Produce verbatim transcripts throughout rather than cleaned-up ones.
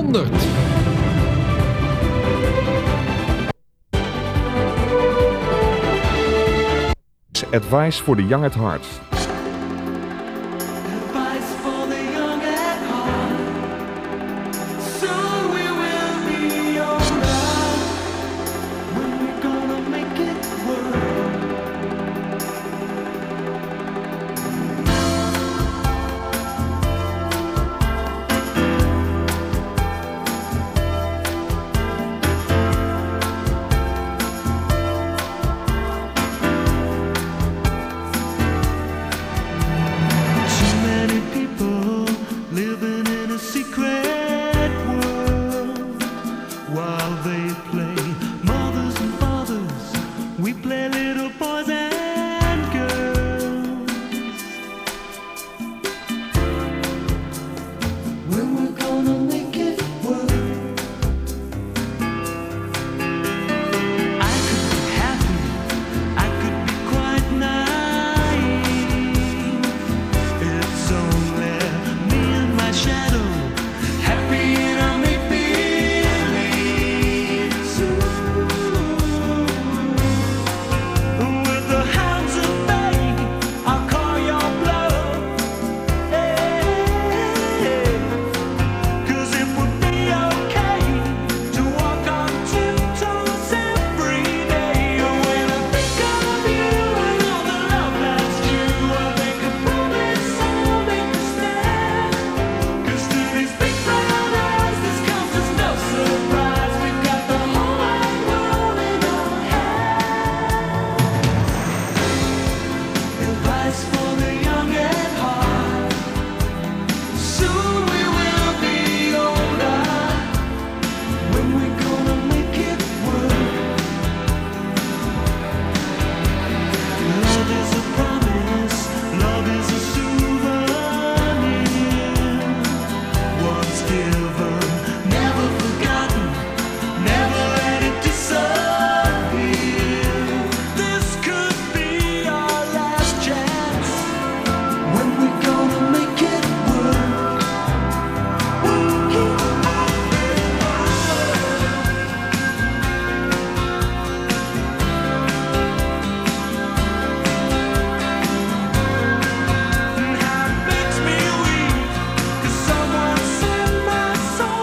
honderd. Advice for the young at heart. Someone send my soul.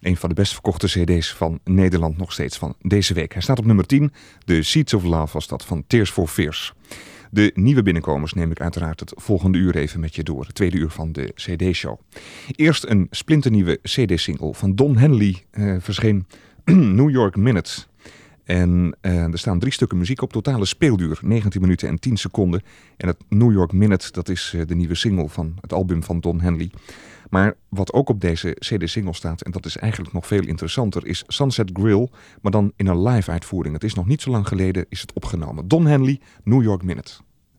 Een van de best verkochte cd's van Nederland nog steeds van deze week. Hij staat op nummer tien. The Seeds of Love was dat van Tears for Fears. De nieuwe binnenkomers neem ik uiteraard het volgende uur even met je door. Het tweede uur van de cd-show. Eerst een splinternieuwe cd-single van Don Henley uh, verscheen New York Minute. En uh, er staan drie stukken muziek op, totale speelduur negentien minuten en tien seconden. En het New York Minute, dat is uh, de nieuwe single van het album van Don Henley. Maar wat ook op deze cd-single staat, en dat is eigenlijk nog veel interessanter, is Sunset Grill, maar dan in een live uitvoering. Het is nog niet zo lang geleden is het opgenomen. Don Henley, New York Minute.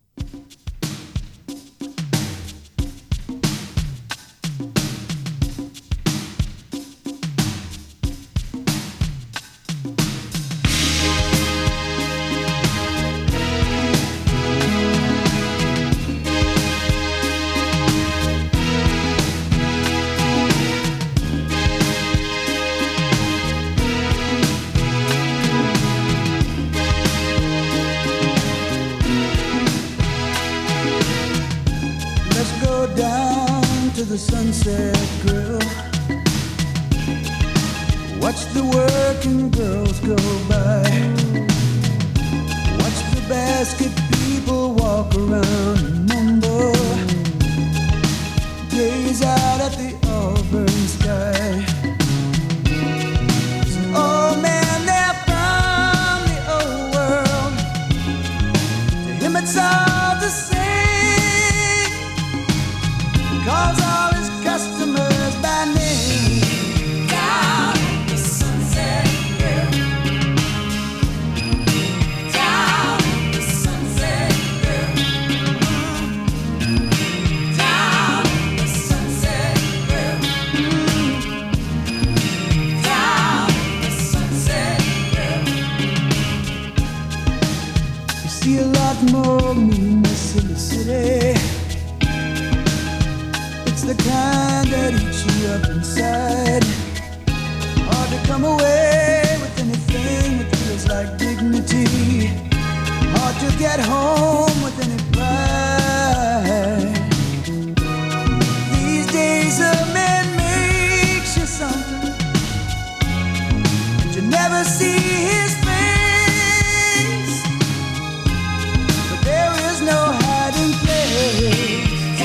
The Sunset Grill. Watch the working girls go by. Watch the basket people walk around and mumble. Gaze out at the auburn sky. Oh man, they're from the old world. To him it's all the same. Calls all his customers by name. Down the Sunset Grill. Down the Sunset Grill. Down the Sunset Grill. Down the Sunset Grill. You see a lot more meanness in the city. The kind that eats you up inside. Hard to come away with anything that feels like dignity. Hard to get home with any pride. These days a man makes you something, and you never see his face. But there is no hiding place.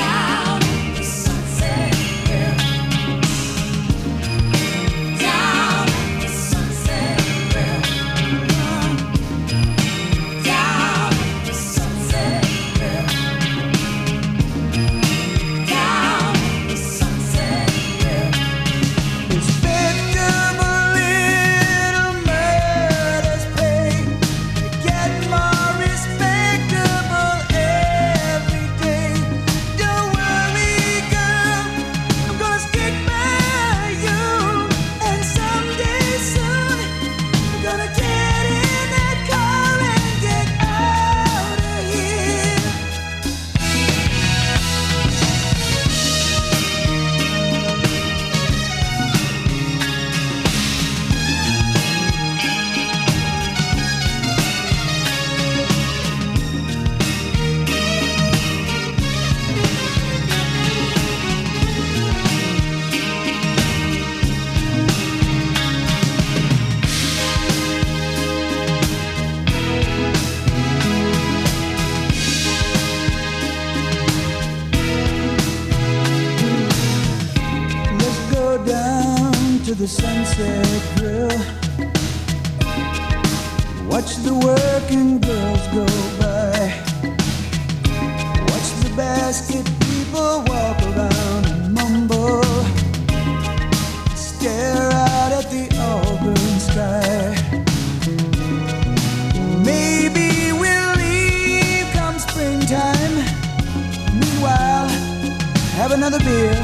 The Sunset Grill. Watch the working girls go by. Watch the basket people walk around and mumble. Stare out at the auburn sky. Maybe we'll leave come springtime. Meanwhile, have another beer.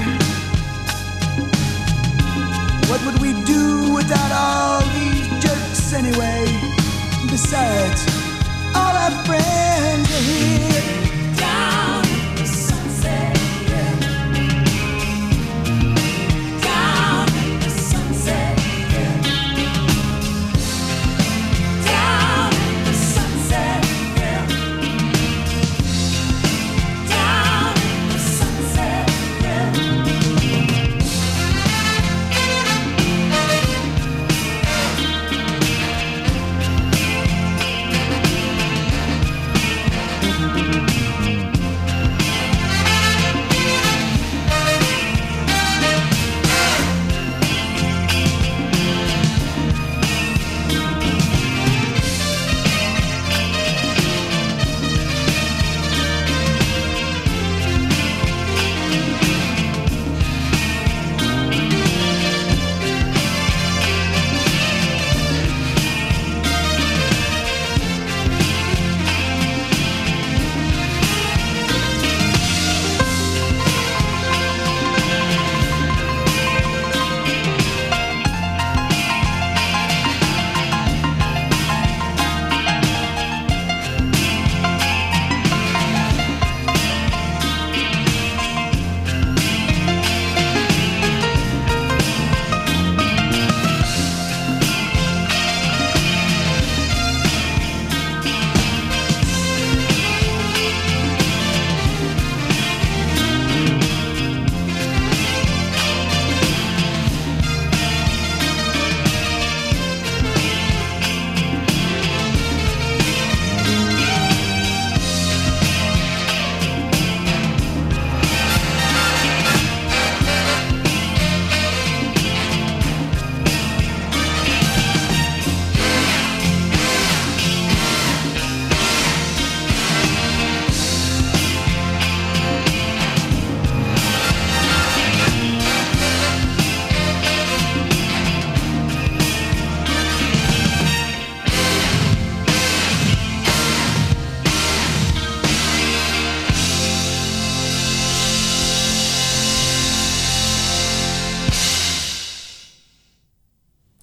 What would we do without all these jerks anyway? Besides, all our friends are here. Down the Sunset Grill. Down the Sunset Grill. Down the Sunset Grill. Down the Sunset Grill.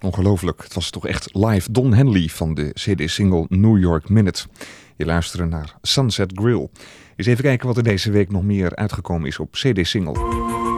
Ongelooflijk, het was toch echt live Don Henley van de C D-single New York Minute. Je luisterde naar Sunset Grill. Eens even kijken wat er deze week nog meer uitgekomen is op C D-single.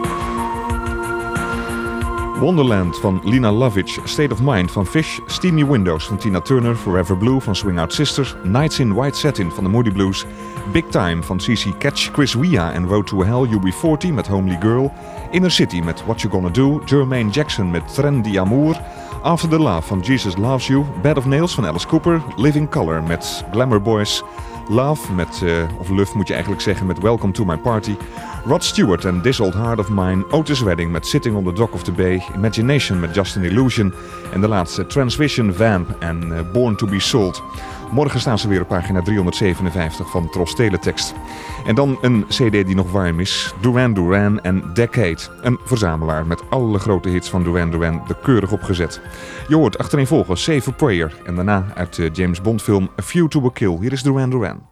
Wonderland van Lina Lovitch, State of Mind van Fish, Steamy Windows van Tina Turner, Forever Blue van Swing Out Sisters, Nights in White Satin van de Moody Blues, Big Time van C C Catch, Chris Wea en Road to Hell, U B forty met Homely Girl, Inner City met What You Gonna Do, Jermaine Jackson met Tren d'Amour, After the Love van Jesus Loves You, Bed of Nails van Alice Cooper, Living Color met Glamour Boys, Love met, uh, of Love moet je eigenlijk zeggen, met Welcome to My Party, Rod Stewart en This Old Heart of Mine, Otis Redding met Sitting on the Dock of the Bay, Imagination met Just an Illusion en de laatste Transvision, Vamp en uh, Born to be Sold. Morgen staan ze weer op pagina driehonderdzevenenvijftig van Tros Teletext. En dan een cd die nog warm is, Duran Duran en Decade. Een verzamelaar met alle grote hits van Duran Duran er keurig opgezet. Je hoort achtereenvolgens Save a Prayer en daarna uit de James Bond film A View to a Kill. Hier is Duran Duran.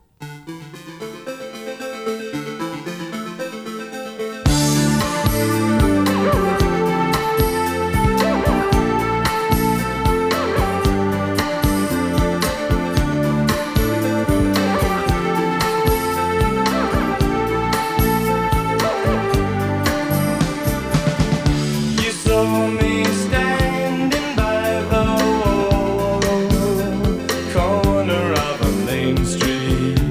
Corner of a main street.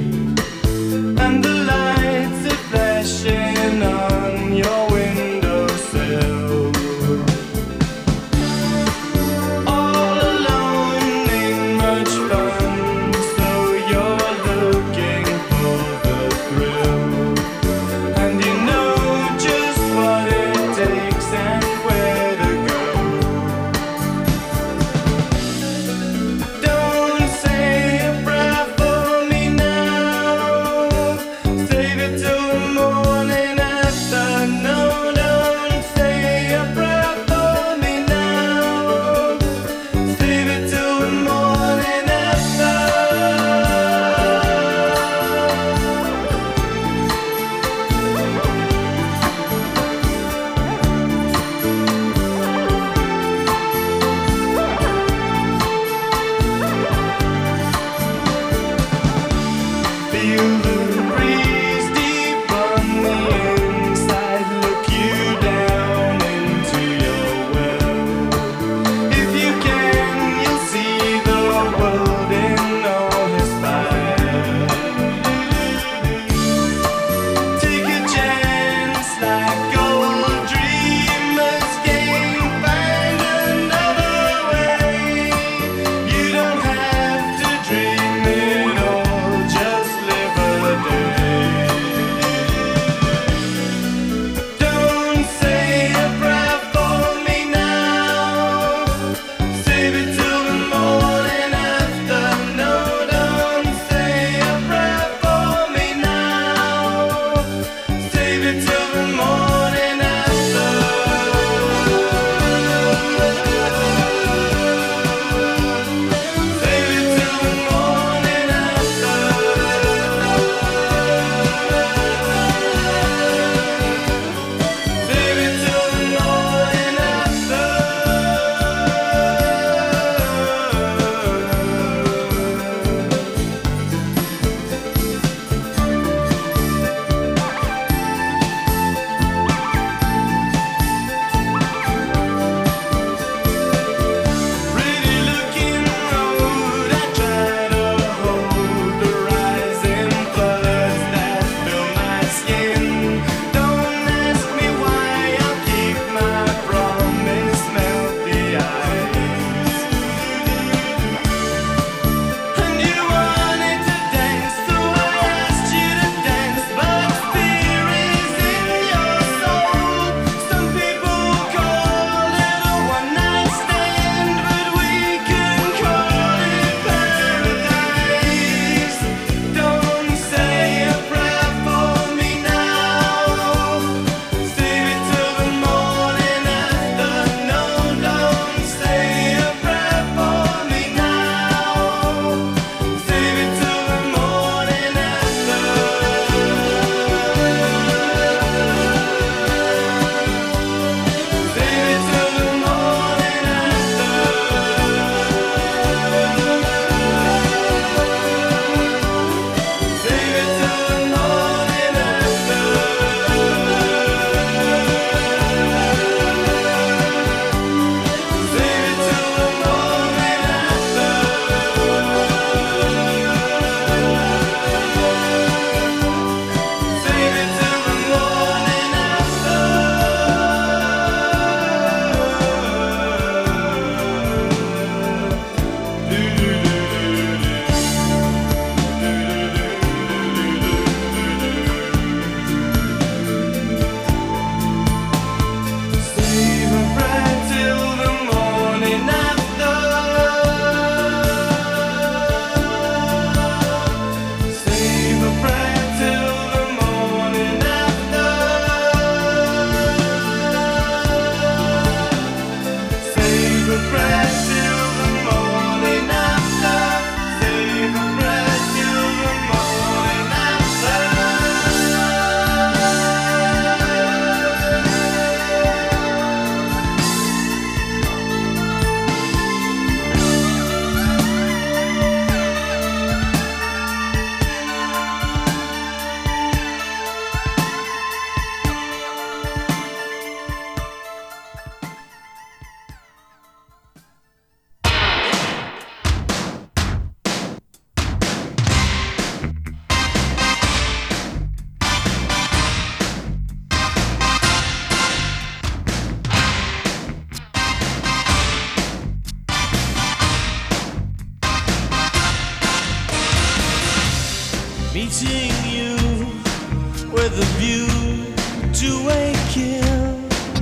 meeting you with a view to a kill.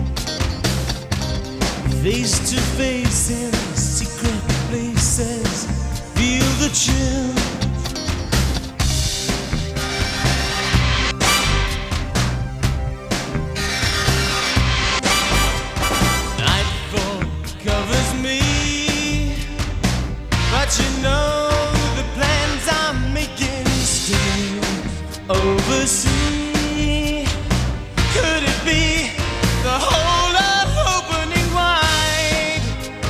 Face to face in secret places, feel the chill. Nightfall covers me, but you know the plans I'm making still oversee. Could it be the whole of opening wide?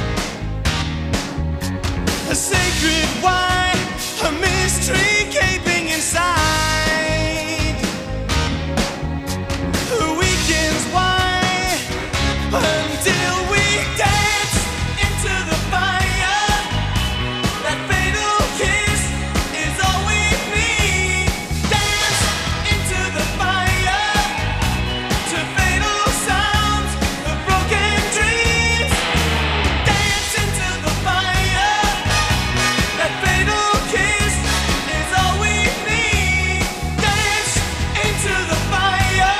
A sacred wine, a mystery gaping inside. The weekend's wine until we dance into the fire. That fatal kiss is all we need. Dance into the fire to fatal sounds of broken dreams. Dance into the fire. That fatal kiss is all we need. Dance into the fire.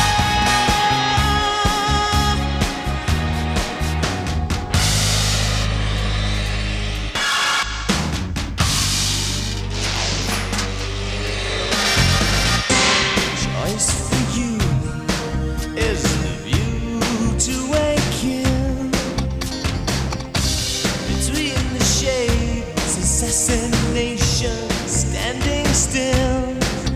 Choice for you is the view to a kill. Between the shades, assassination standing still.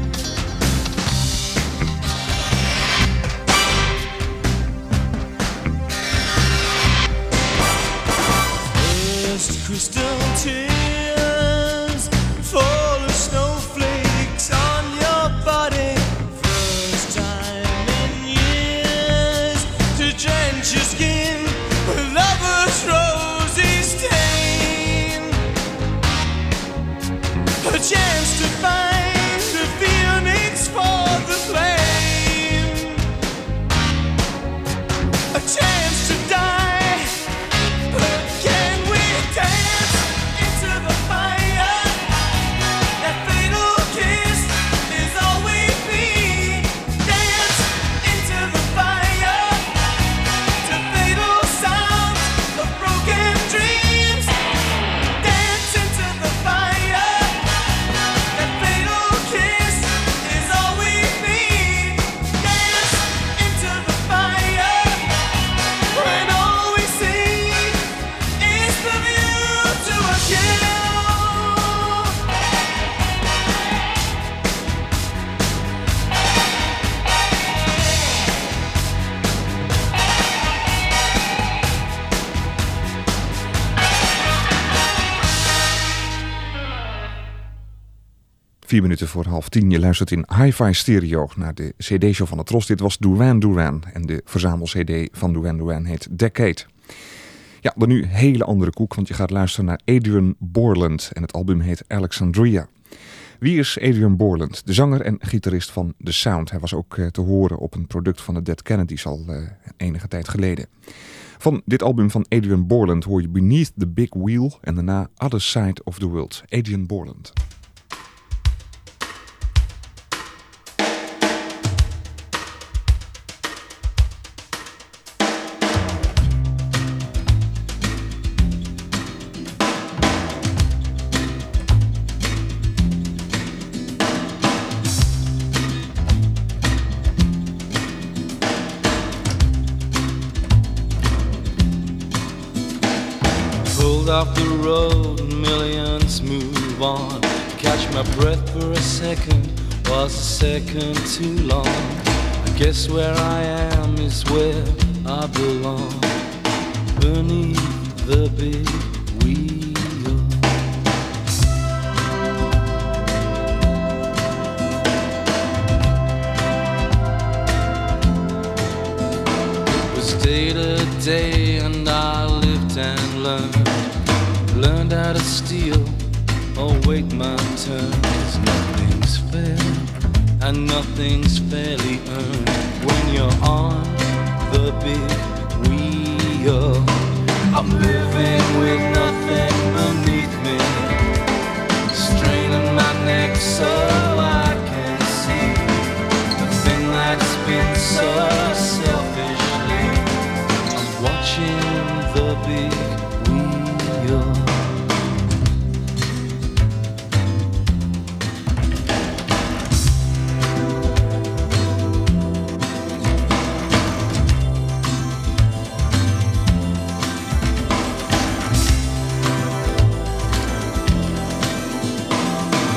First crystal tears fall as snowflakes on your body. First time in years to drench your skin with lover's rosy stain. A chance to find the phoenix for the flame. A chance to die, but can we dance into the fire? That fatal kiss is all we need. Dance into the fire to fatal sounds of broken dreams. Dance into the fire. That fatal kiss is all we need. Dance into the fire when all we see is the view to a kill. Vier minuten voor half tien. Je luistert in Hi-Fi Stereo naar de cd-show van de Tros. Dit was Duran Duran. En de verzamel-cd van Duran Duran heet Decade. Ja, dan nu hele andere koek, want je gaat luisteren naar Adrian Borland. En het album heet Alexandria. Wie is Adrian Borland? De zanger en gitarist van The Sound. Hij was ook uh, te horen op een product van de Dead Kennedys al uh, enige tijd geleden. Van dit album van Adrian Borland hoor je Beneath the Big Wheel en daarna Other Side of the World. Adrian Borland. Off the road, millions move on. Catch my breath for a second, was a second too long. I guess where I am is where I belong. Beneath the big wheel. It was day to day and I lived and learned. Learned how to steal or wait my turn. 'Cause nothing's fair and nothing's fairly earned when you're on the big wheel. I'm living with nothing beneath me, straining my neck so I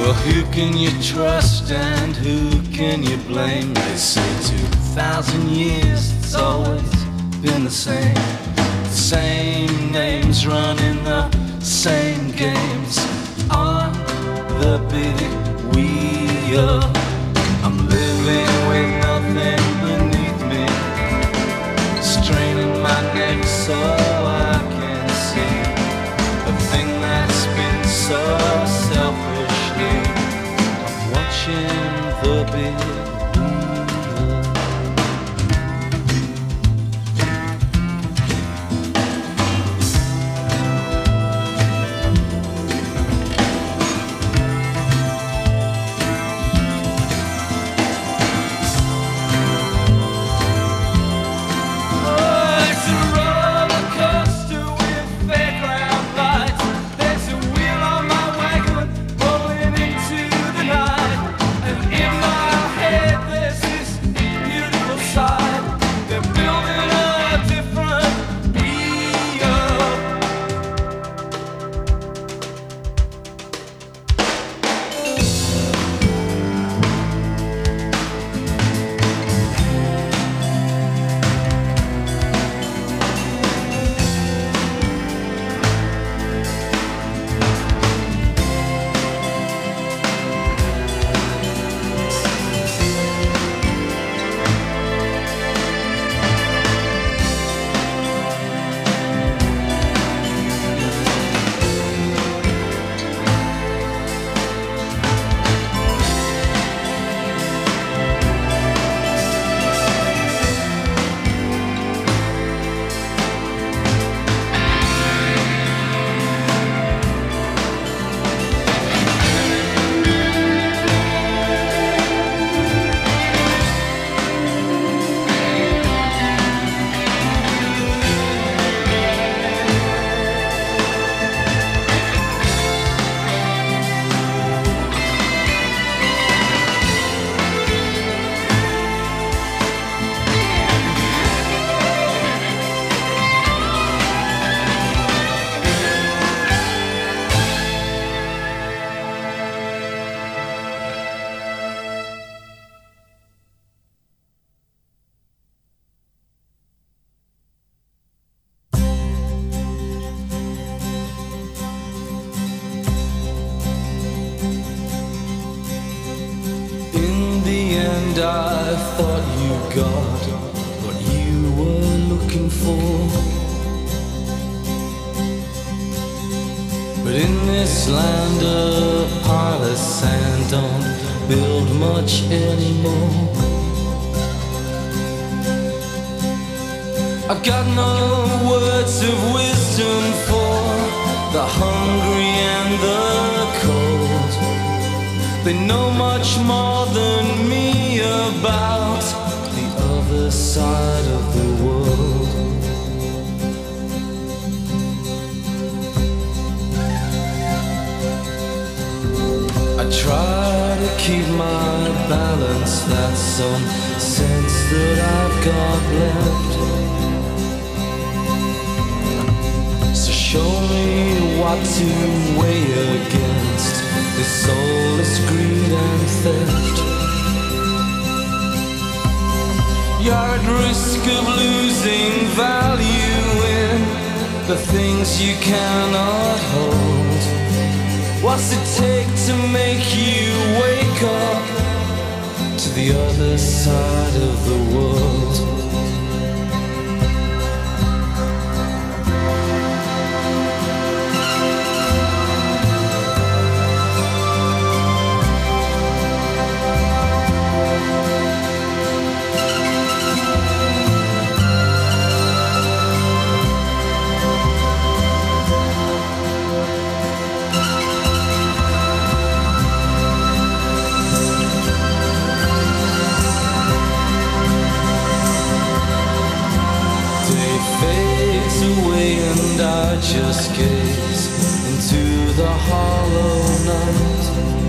Well, who can you trust and who can you blame? They say two thousand years it's always been the same. The same names running the same games on the big wheel. I'm living with nothing beneath me, straining my neck so I can see the thing that's been so selfishly. I'm watching the big wheel. I thought you got what you were looking for, but in this land of parlous sand don't build much anymore. I got no words of wisdom for the hungry and the cold. They know much more than me about the other side of the world. I try to keep my balance, that's some sense that I've got left. So show me what to weigh against this soulless greed and theft. You're at risk of losing value in the things you cannot hold. What's it take to make you wake up to the other side of the world? I just gaze into the hollow night.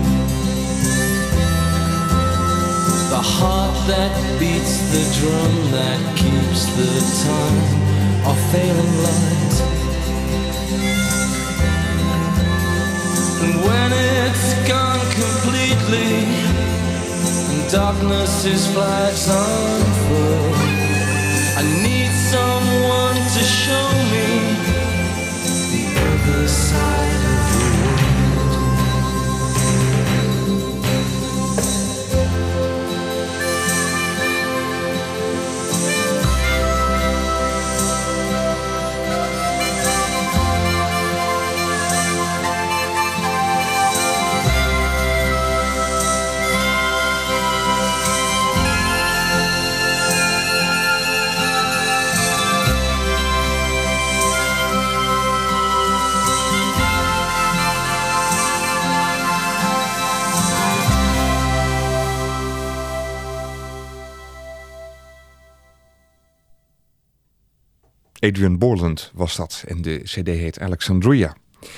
The heart that beats the drum that keeps the time of failing light. And when it's gone completely, lately, and darkness is flags unfurled. I need someone to show me the other side of the world. Adrian Borland was dat en de cd heet Alexandria.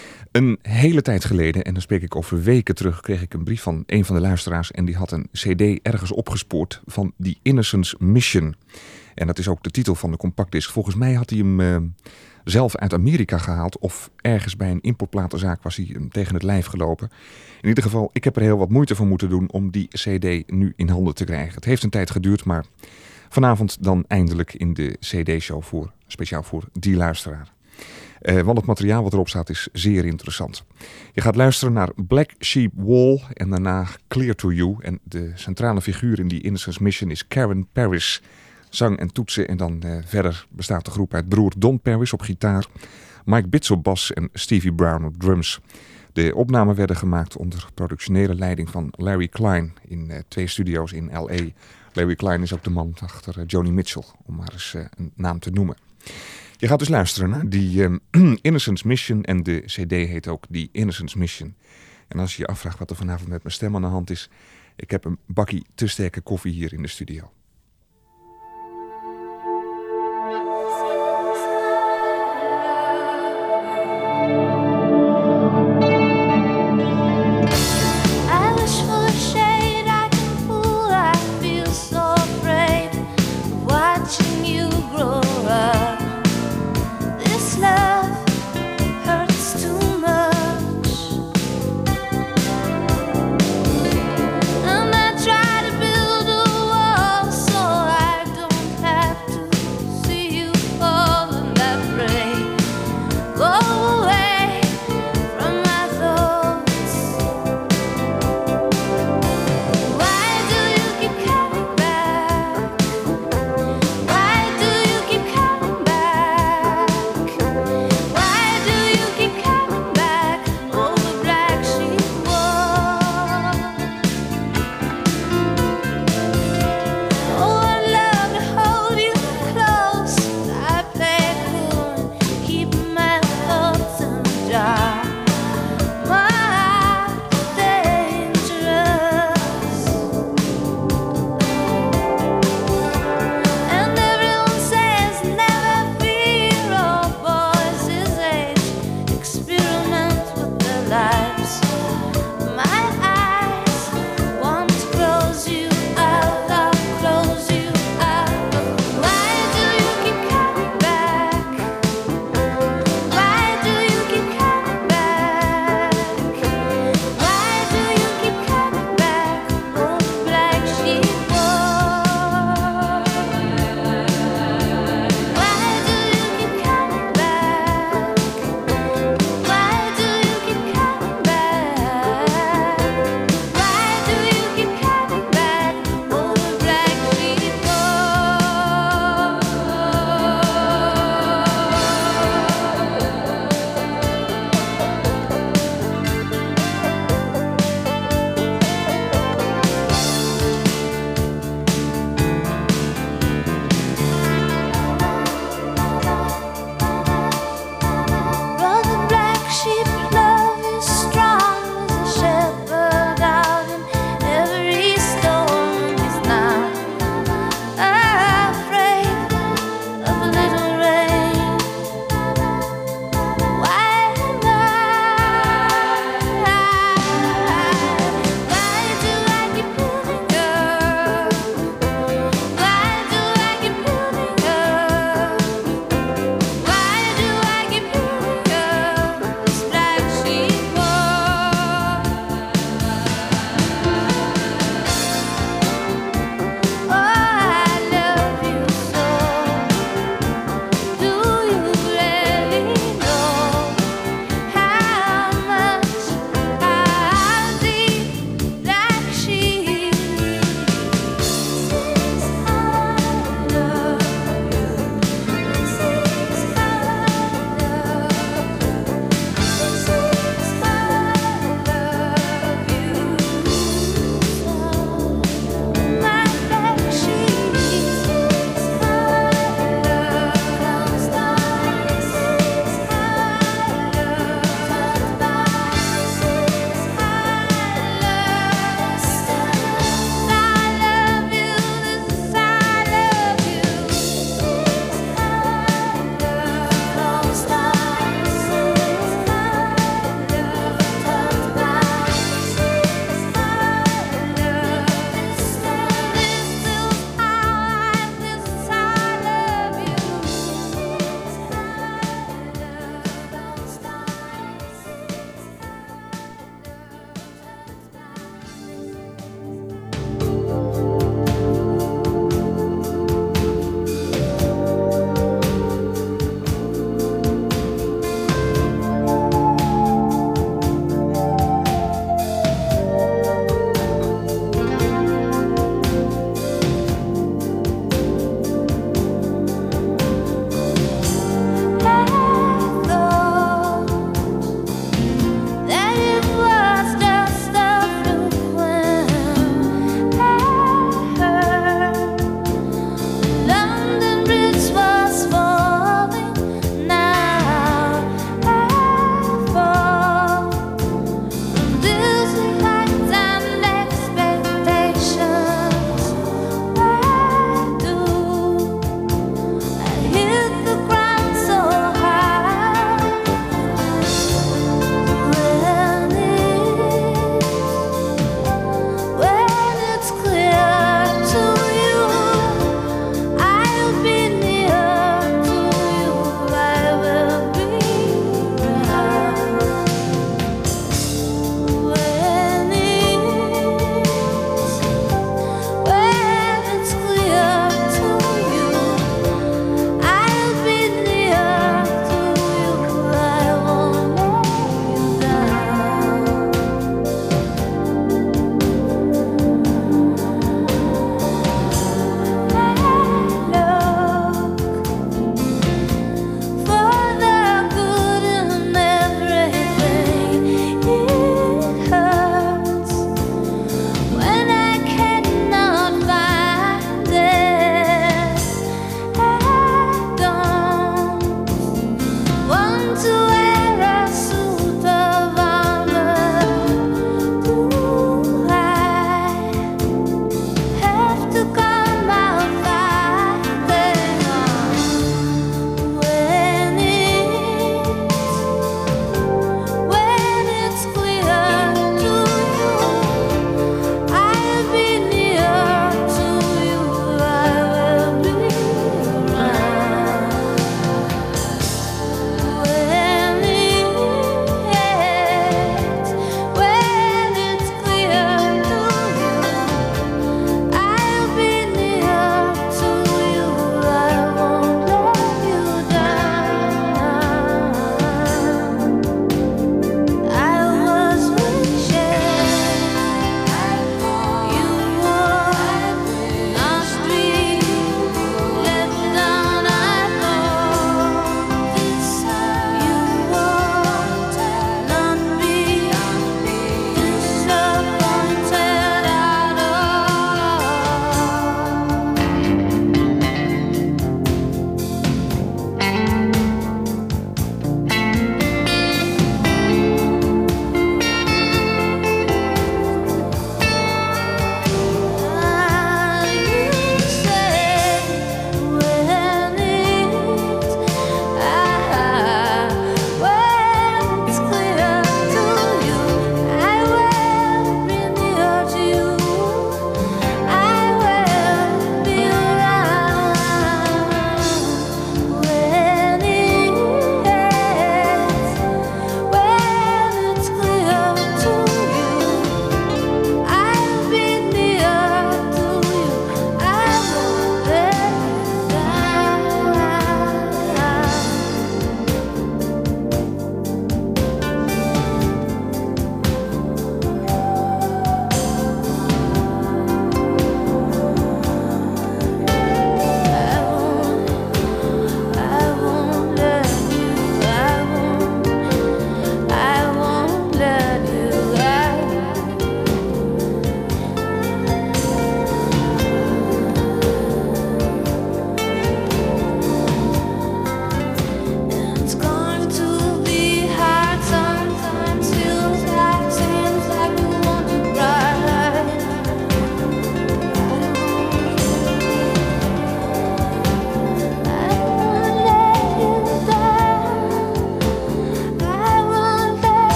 Een hele tijd geleden, en dan spreek ik over weken terug, kreeg ik een brief van een van de luisteraars en die had een cd ergens opgespoord van The Innocence Mission. En dat is ook de titel van de compactdisc. Volgens mij had hij hem uh, zelf uit Amerika gehaald of ergens bij een importplatenzaak was hij hem tegen het lijf gelopen. In ieder geval, ik heb er heel wat moeite voor moeten doen om die cd nu in handen te krijgen. Het heeft een tijd geduurd, maar vanavond dan eindelijk in de cd-show voor, speciaal voor die luisteraar. Uh, want het materiaal wat erop staat is zeer interessant. Je gaat luisteren naar Black Sheep Wall en daarna Clear to You. En de centrale figuur in die Innocence Mission is Karen Paris. Zang en toetsen en dan uh, verder bestaat de groep uit broer Don Paris op gitaar, Mike Bitts op bas en Stevie Brown op drums. De opnamen werden gemaakt onder productionele leiding van Larry Klein in uh, twee studio's in L A. Larry Klein is ook de man achter uh, Joni Mitchell, om maar eens uh, een naam te noemen. Je gaat dus luisteren naar die um, Innocence Mission en de cd heet ook The Innocence Mission. En als je je afvraagt wat er vanavond met mijn stem aan de hand is, ik heb een bakkie te sterke koffie hier in de studio. And I try to build a wall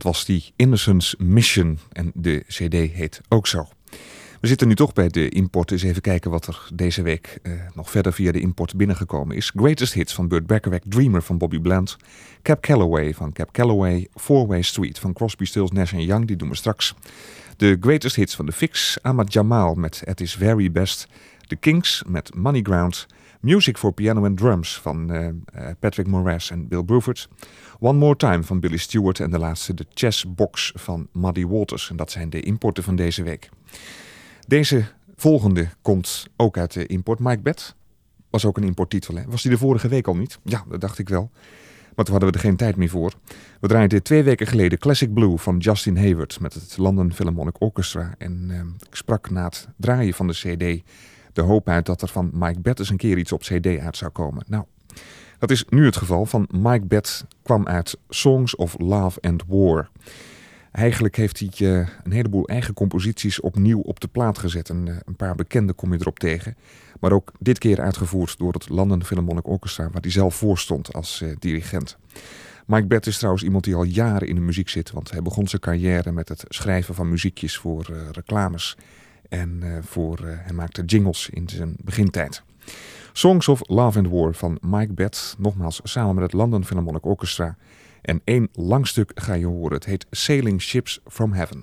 was die Innocence Mission en de cd heet ook zo. We zitten nu toch bij de import. Eens even kijken wat er deze week uh, nog verder via de import binnengekomen is. Greatest Hits van Burt Bacharach, Dreamer van Bobby Bland, Cab Calloway van Cab Calloway, Four-Way Street van Crosby, Stills, Nash and Young, die doen we straks. De Greatest Hits van The Fix, Ahmad Jamal met At His Very Best, The Kinks met Money Ground, Music for Piano and Drums van uh, uh, Patrick Moraz en Bill Bruford, One More Time van Billy Stewart en de laatste de Chess Box van Muddy Waters. En dat zijn de importen van deze week. Deze volgende komt ook uit de import. Mike Bett was ook een importtitel. Hè? Was die de vorige week al niet? Ja, dat dacht ik wel. Maar toen hadden we er geen tijd meer voor. We draaiden twee weken geleden Classic Blue van Justin Hayward met het London Philharmonic Orchestra. En uh, ik sprak na het draaien van de cd de hoop uit dat er van Mike Bett eens een keer iets op cd uit zou komen. Nou, dat is nu het geval. Van Mike Bett kwam uit Songs of Love and War. Eigenlijk heeft hij uh, een heleboel eigen composities opnieuw op de plaat gezet. En, uh, een paar bekende kom je erop tegen. Maar ook dit keer uitgevoerd door het London Philharmonic Orchestra, waar hij zelf voor stond als uh, dirigent. Mike Bett is trouwens iemand die al jaren in de muziek zit. Want hij begon zijn carrière met het schrijven van muziekjes voor uh, reclames. En uh, voor, uh, hij maakte jingles in zijn begintijd. Songs of Love and War van Mike Bett. Nogmaals samen met het London Philharmonic Orchestra. En één lang stuk ga je horen. Het heet Sailing Ships from Heaven.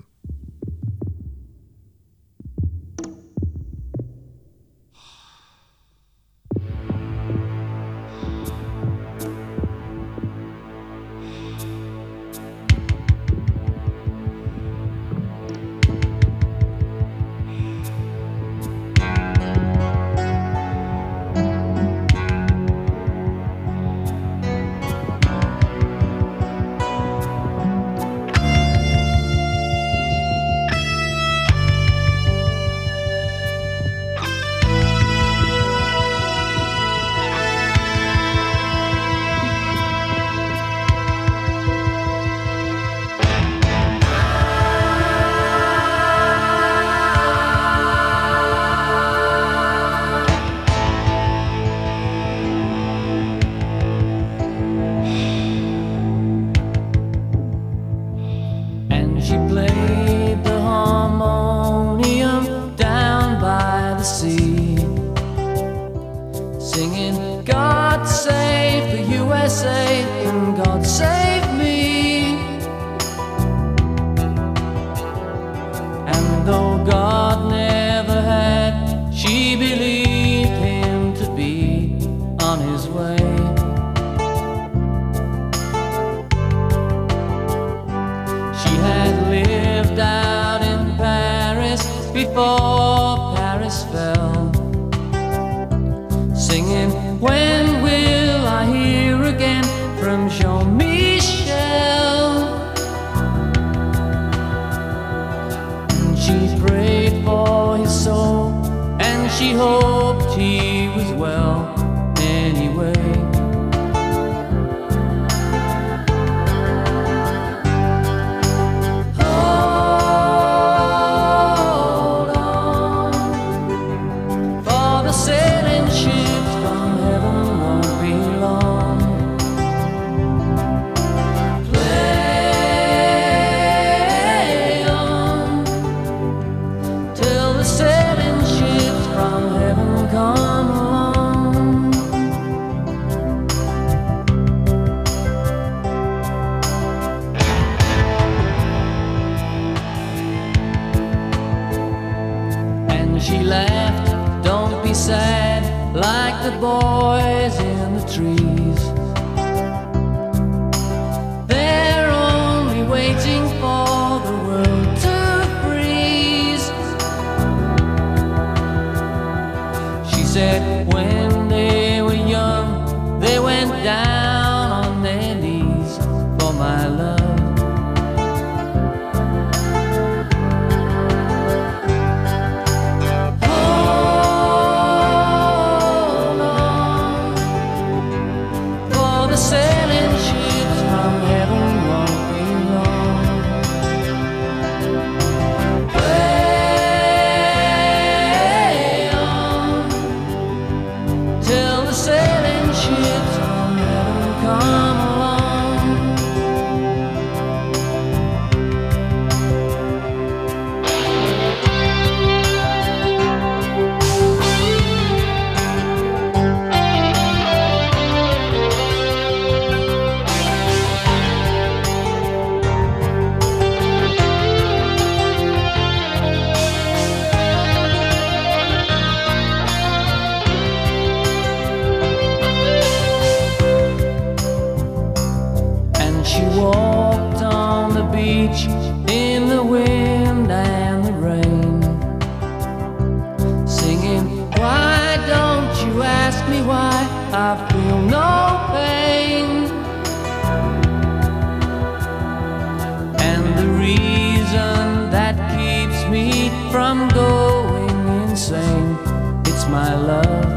from going insane. It's my love.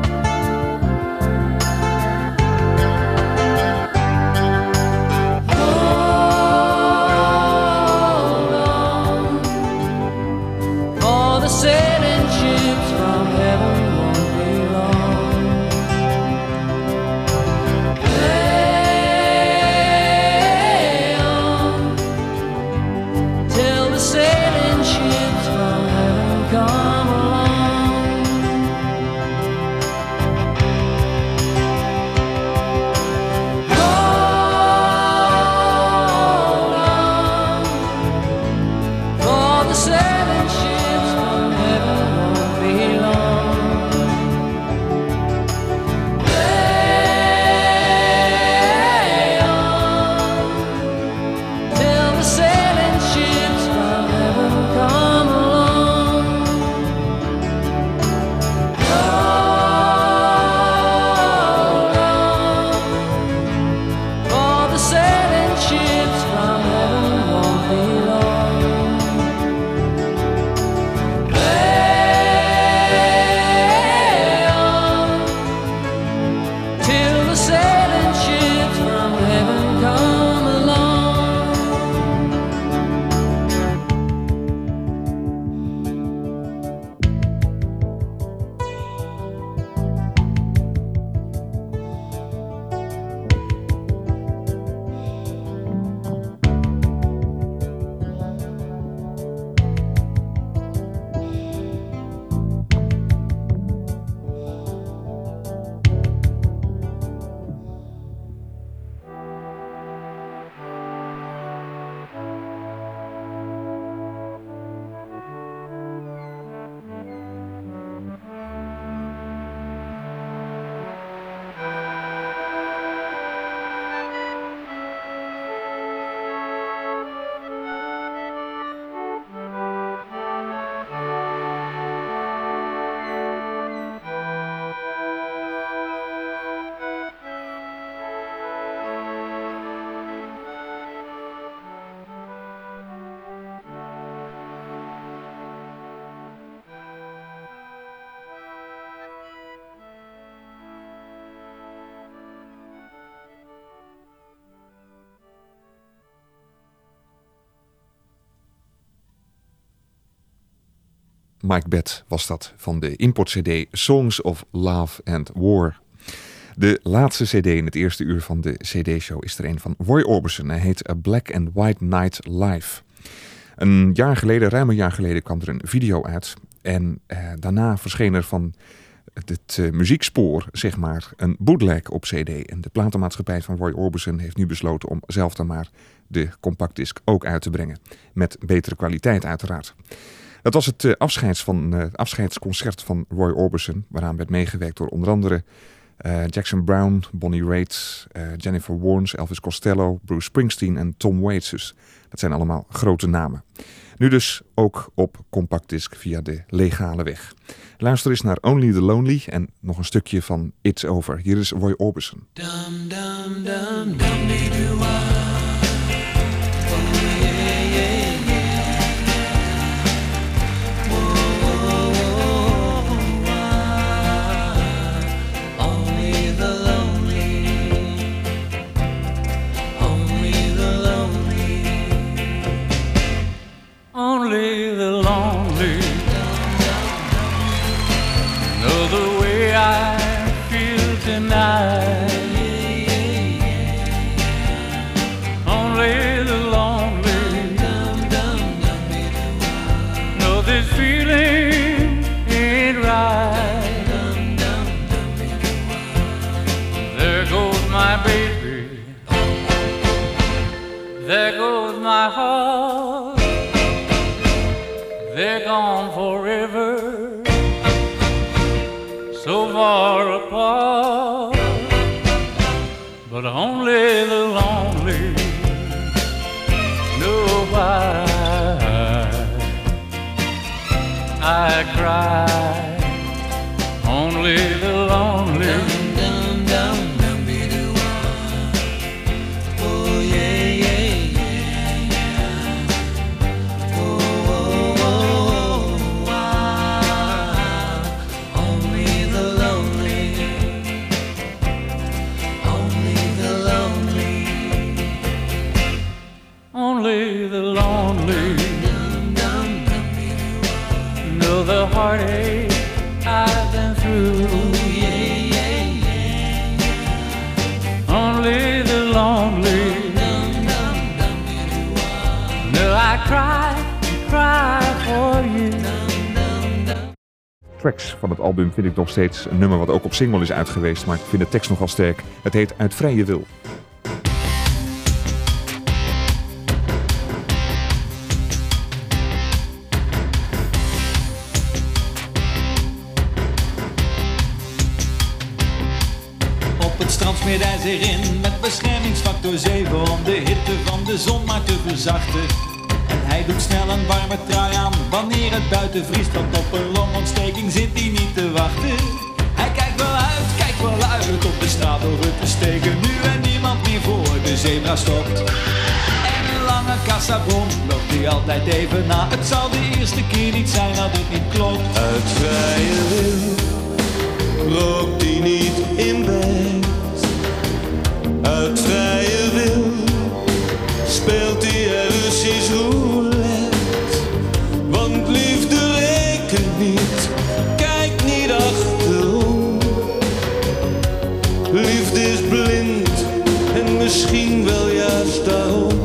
Hold on, for the sailing ships from heaven won't be long. Play on till the sailing ships from heaven come along. Hold on, for the sailing ships from heaven won't be long. Play on till the sailing ships from heaven come along. Hold on, for the sailing ships from heaven won't be long. Play on till the sailing ships from heaven come along. Mike Bett was dat van de import-cd Songs of Love and War. De laatste cd in het eerste uur van de cd-show is er een van Roy Orbison. Hij heet A Black and White Night Live. Een jaar geleden, ruim een jaar geleden, kwam er een video uit. En eh, daarna verscheen er van het uh, muziekspoor, zeg maar, een bootleg op cd. En de platenmaatschappij van Roy Orbison heeft nu besloten om zelf dan maar de compactdisc ook uit te brengen. Met betere kwaliteit uiteraard. Dat was het uh, afscheids van, uh, afscheidsconcert van Roy Orbison, waaraan werd meegewerkt door onder andere uh, Jackson Browne, Bonnie Raitt, uh, Jennifer Warnes, Elvis Costello, Bruce Springsteen en Tom Waits. Dus dat zijn allemaal grote namen. Nu dus ook op compactdisc via de legale weg. Luister eens naar Only the Lonely en nog een stukje van It's Over. Hier is Roy Orbison. Dum dum dum dum dee doo ah. Oh yeah yeah yeah. Whoa whoa whoa ah. Only the lonely. Only the lonely. Only the lonely know the way I feel tonight. Only the lonely know this feeling ain't right. There goes my baby, there goes my heart. They're gone forever, so far apart. But only the lonely know why I cry. Only the lonely. Dum dum dum dum be doo ah. Oh yeah yeah yeah yeah. Oh oh oh the heartache I've been through. Only the lonely know I cry, cry for you. Tracks van het album vind ik nog steeds een nummer wat ook op single is uit geweest, maar ik vind de tekst nogal sterk. Het heet Uit Vrije Wil. Op het strand smeert hij zich in met beschermingsfactor zeven om de hitte van de zon maar te verzachten. En hij doet snel een warme trui aan wanneer het buiten vriest, want op een longontsteking zit hij niet te wachten. Hij kijkt wel uit, kijkt wel uit op de straat over te steken, nu en niemand meer voor de zebra stopt. En een lange kassabon loopt hij altijd even na. Het zal de eerste keer niet zijn dat het niet klopt. Uit vrije wil rookt hij niet in bed. Uit vrije wil speelt hij er Russisch roulette. Want liefde rekent niet, kijk niet achterom. Liefde is blind en misschien wel juist daarom.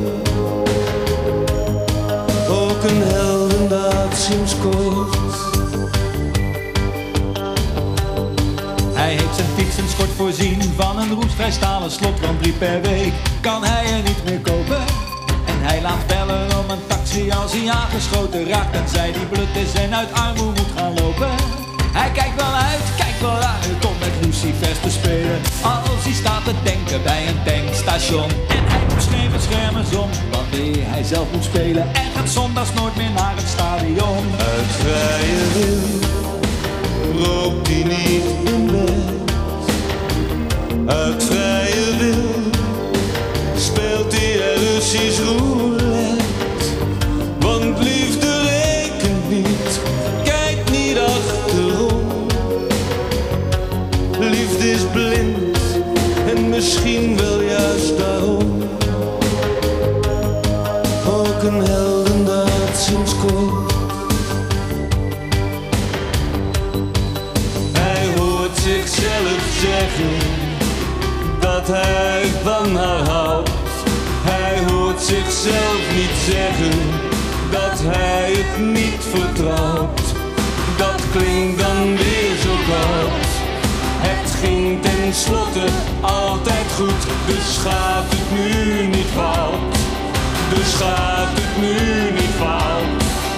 Ook een heldendaad sinds kort. Hij heeft zijn fiets en schort voorzien van een roestvrij stalen slot, want drie per week kan hij er niet meer kopen. En hij laat bellen om een taxi als hij aangeschoten raakt en zij die blut is en uit armoede moet gaan lopen. Hij kijkt wel uit, kijkt wel uit om met lucifers te spelen, als hij staat te denken bij een tankstation. En hij moet schreven schermen om wanneer hij zelf moet spelen en gaat zondags nooit meer naar het stadion. Uit vrije wil rookt hij niet in bed. Uit vrije wil speelt hij er Russisch roulette. Want liefde rekent niet, kijk niet achterom. Liefde is blind en misschien wel juist daarom. Ook een heldendaad sinds kort. Zichzelf zeggen dat hij van haar houdt. Hij hoort zichzelf niet zeggen dat hij het niet vertrouwt. Dat klinkt dan weer zo koud. Het ging tenslotte altijd goed, dus gaat het nu niet fout. Dus gaat het nu niet fout.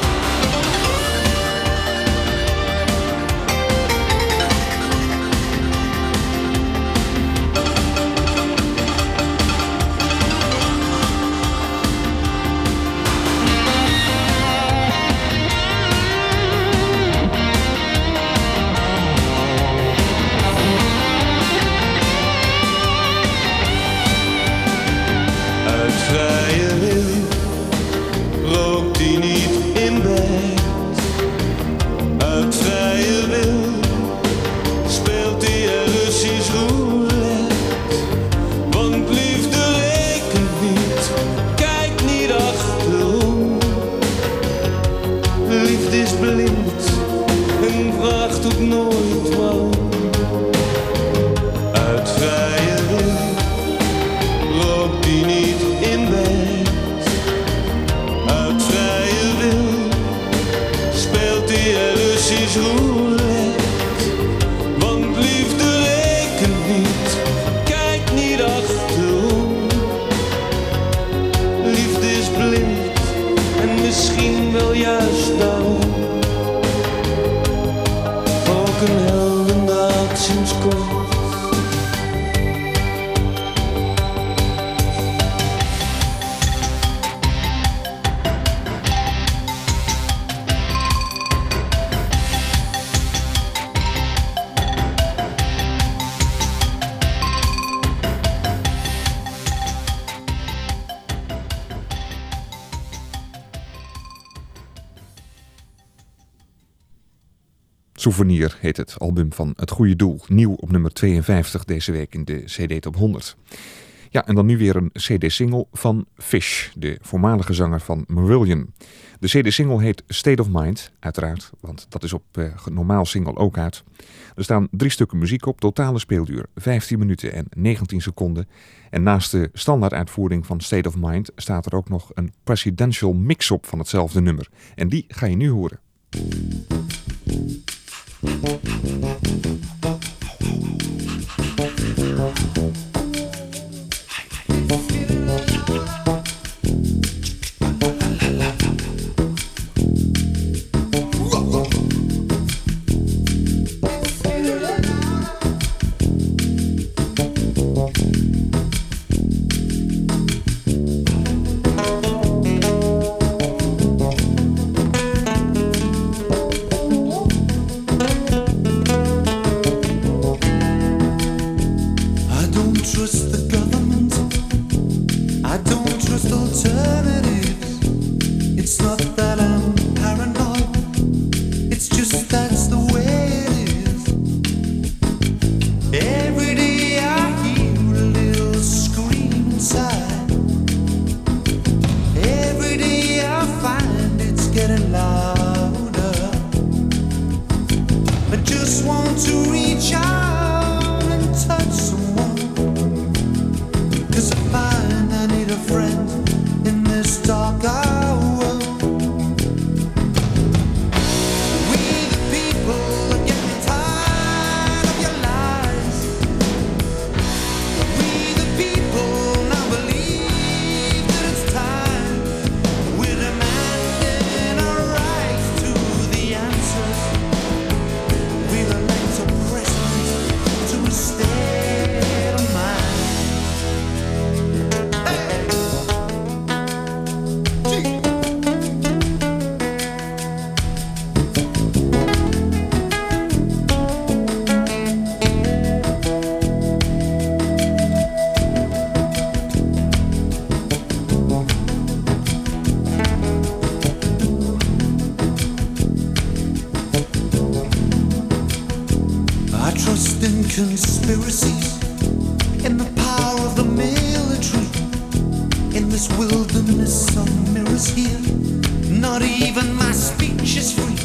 Vrije wil rookt hij niet in bed. Uit vrije wil speelt hij er Russisch roulette. Want liefde rekent niet, kijk niet achterom. Liefde is blind en vraagt ook nooit waarom. Uit vrije wil rookt hij niet in bed. Uit vrije wil speelt hij er Russisch roulette. Want liefde rekent niet, kijk niet achterom. Liefde is blind en misschien wel juist daarom. Ook een heldendaad sinds kort. Souvenir heet het album van Het Goede Doel. Nieuw op nummer tweeënvijftig deze week in de C D Top honderd. Ja, en dan nu weer een cd-single van Fish, de voormalige zanger van Marillion. De cd-single heet State of Mind, uiteraard, want dat is op uh, normaal single ook uit. Er staan drie stukken muziek op, totale speelduur vijftien minuten en negentien seconden. En naast de standaard uitvoering van State of Mind staat er ook nog een presidential mix op van hetzelfde nummer. En die ga je nu horen. Conspiracies in the power of the military. In this wilderness of mirrors here, not even my speech is free.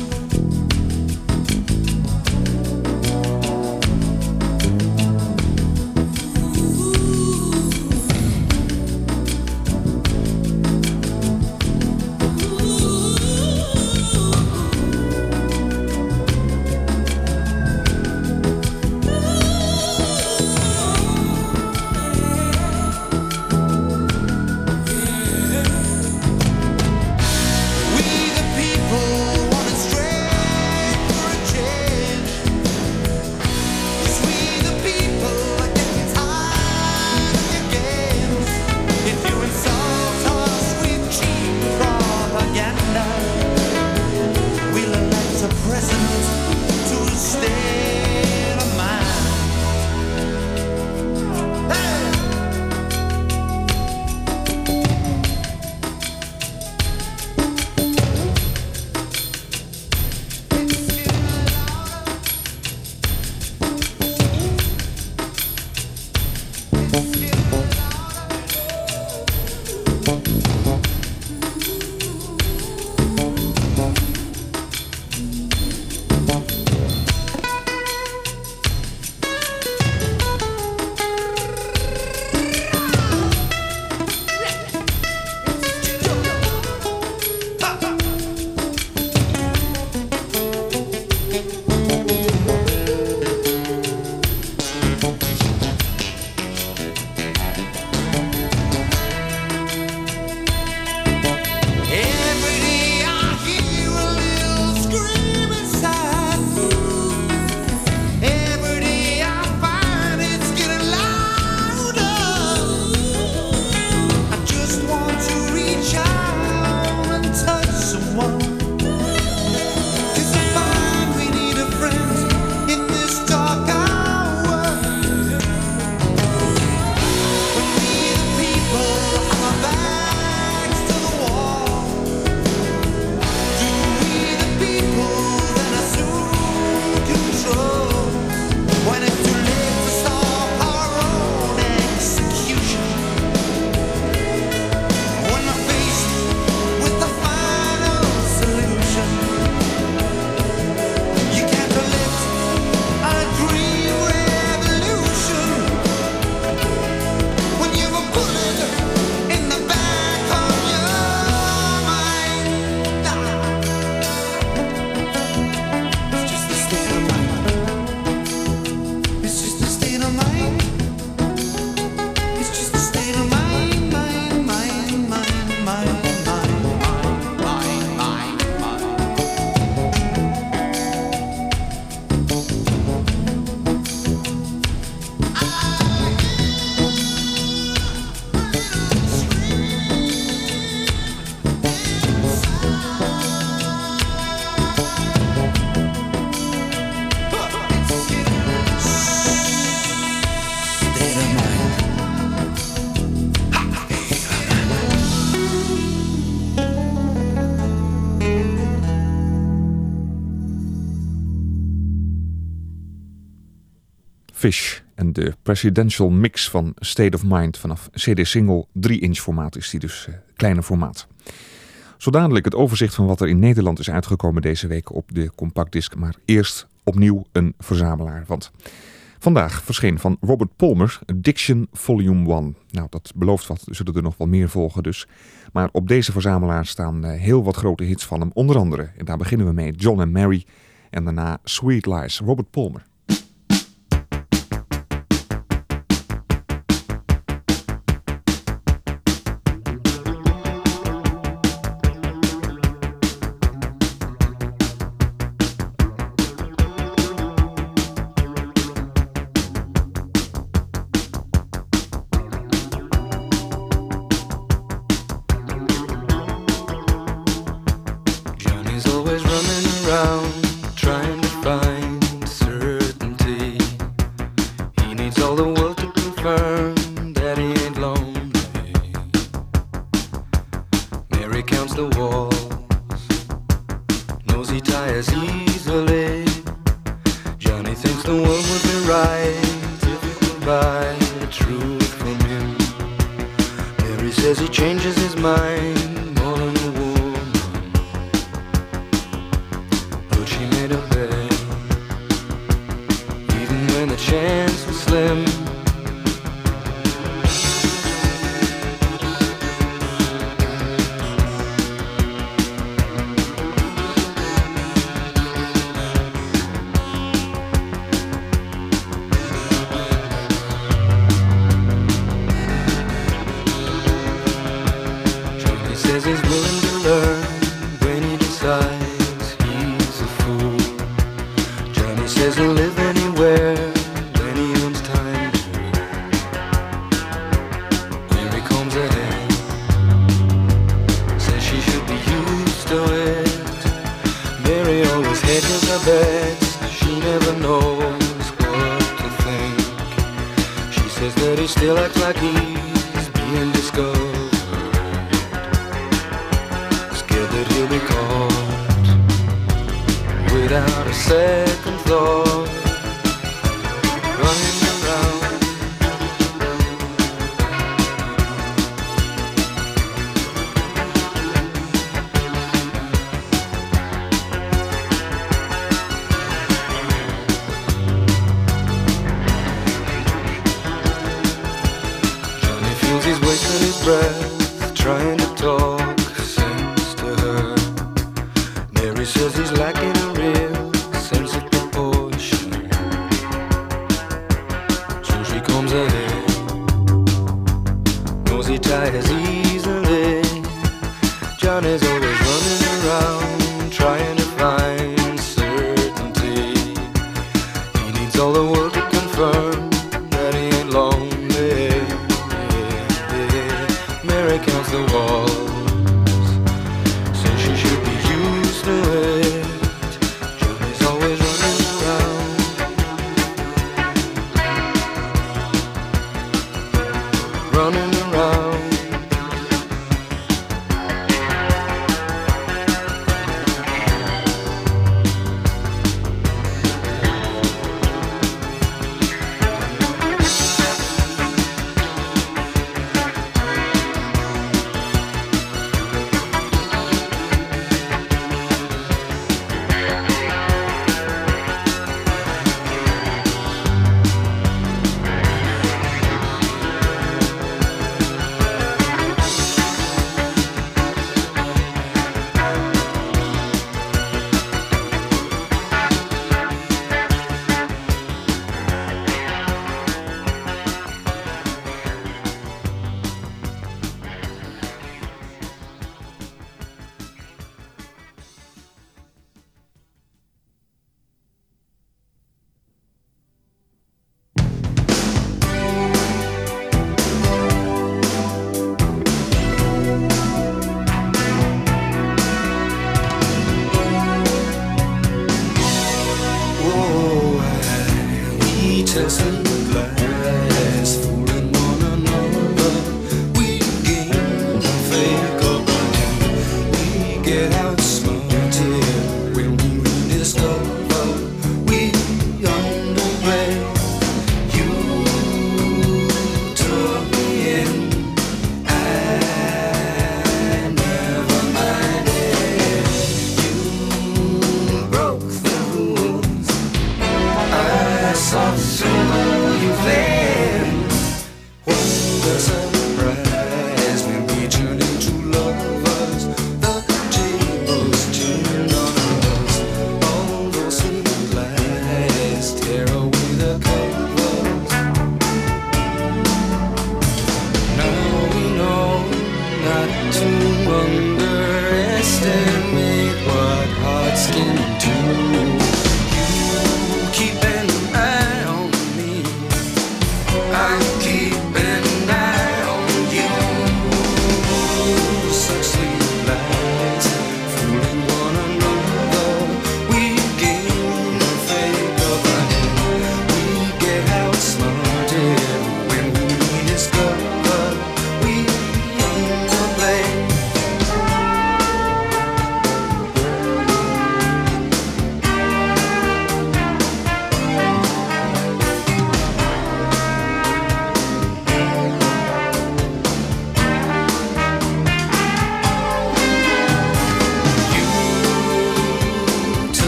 Fish en de Presidential Mix van State of Mind vanaf C D-single drie inch formaat is die dus uh, kleine formaat. Zo dadelijk het overzicht van wat er in Nederland is uitgekomen deze week op de compactdisc, maar eerst opnieuw een verzamelaar, want vandaag verscheen van Robert Palmer Addiction Volume één. Nou, dat belooft wat, er zullen er nog wel meer volgen dus. Maar op deze verzamelaar staan uh, heel wat grote hits van hem, onder andere, en daar beginnen we mee, John and Mary en daarna Sweet Lies, Robert Palmer.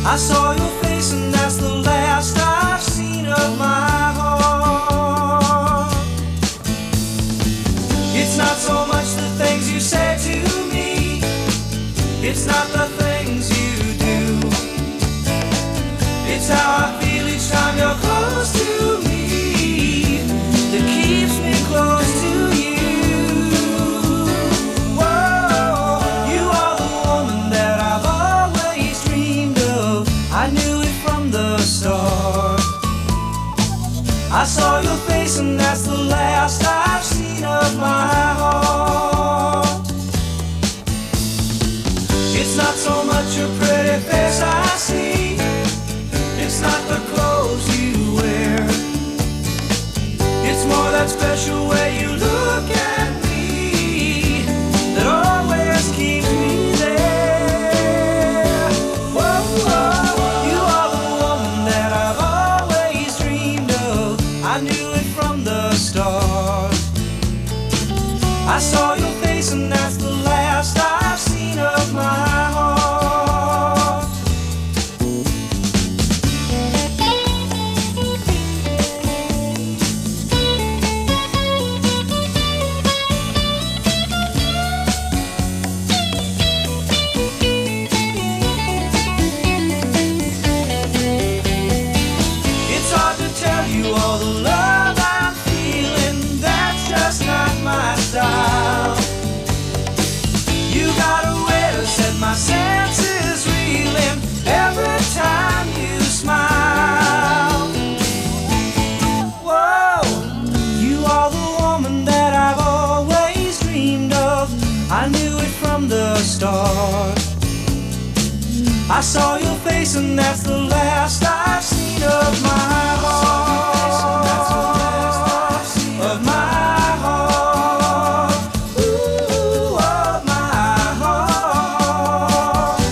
I saw your face and that's the last I've seen of my heart. It's not so much the things you say to me, it's not the things you do, it's how I feel each time you're close to me that keeps me close to you. Whoa, you are the woman that I've always dreamed of. I knew it from the start. I saw your face and that's the last I've seen of my heart. It's not so much your pretty face I see, it's not the clothes you wear, it's more that special way you look at me that always keeps me there. Whoa, whoa, you are the woman that I've always dreamed of. I knew it from the start. I saw your face and that's the last I've seen of my heart. It's hard to tell you all the love I'm feeling, that's just not my style. You got a way to set my senses reeling every time you smile. Whoa, you are the woman that I've always dreamed of. I knew it from the start. I saw your face and that's the last I've seen of my heart. Of my heart. Ooh, of my heart.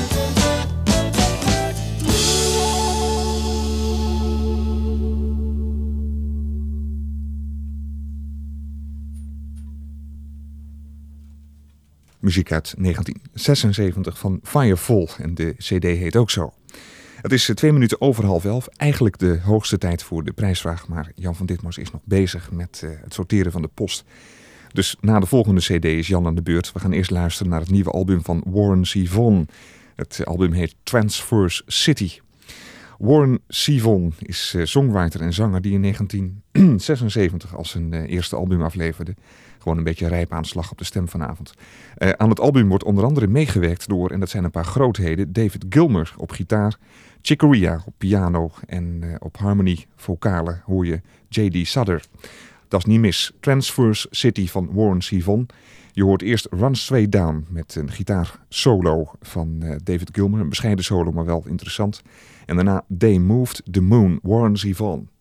Muziek uit negentien zesenzeventig van Firefall en de cd heet ook zo. Het is twee minuten over half elf, eigenlijk de hoogste tijd voor de prijsvraag, maar Jan van Ditmars is nog bezig met uh, het sorteren van de post. Dus na de volgende cd is Jan aan de beurt. We gaan eerst luisteren naar het nieuwe album van Warren Zevon. Het album heet Transverse City. Warren Zevon is uh, songwriter en zanger die in negentien zesenzeventig als zijn uh, eerste album afleverde. Gewoon een beetje rijpaanslag op de stem vanavond. Uh, aan het album wordt onder andere meegewerkt door, en dat zijn een paar grootheden, David Gilmour op gitaar, Chick Corea op piano en uh, op harmony vocalen hoor je J D Sutter. Dat is niet mis. Transverse City van Warren Zevon. Je hoort eerst Run Straight Down met een gitaarsolo van uh, David Gilmour. Een bescheiden solo, maar wel interessant. En daarna They Moved the Moon, Warren Zevon.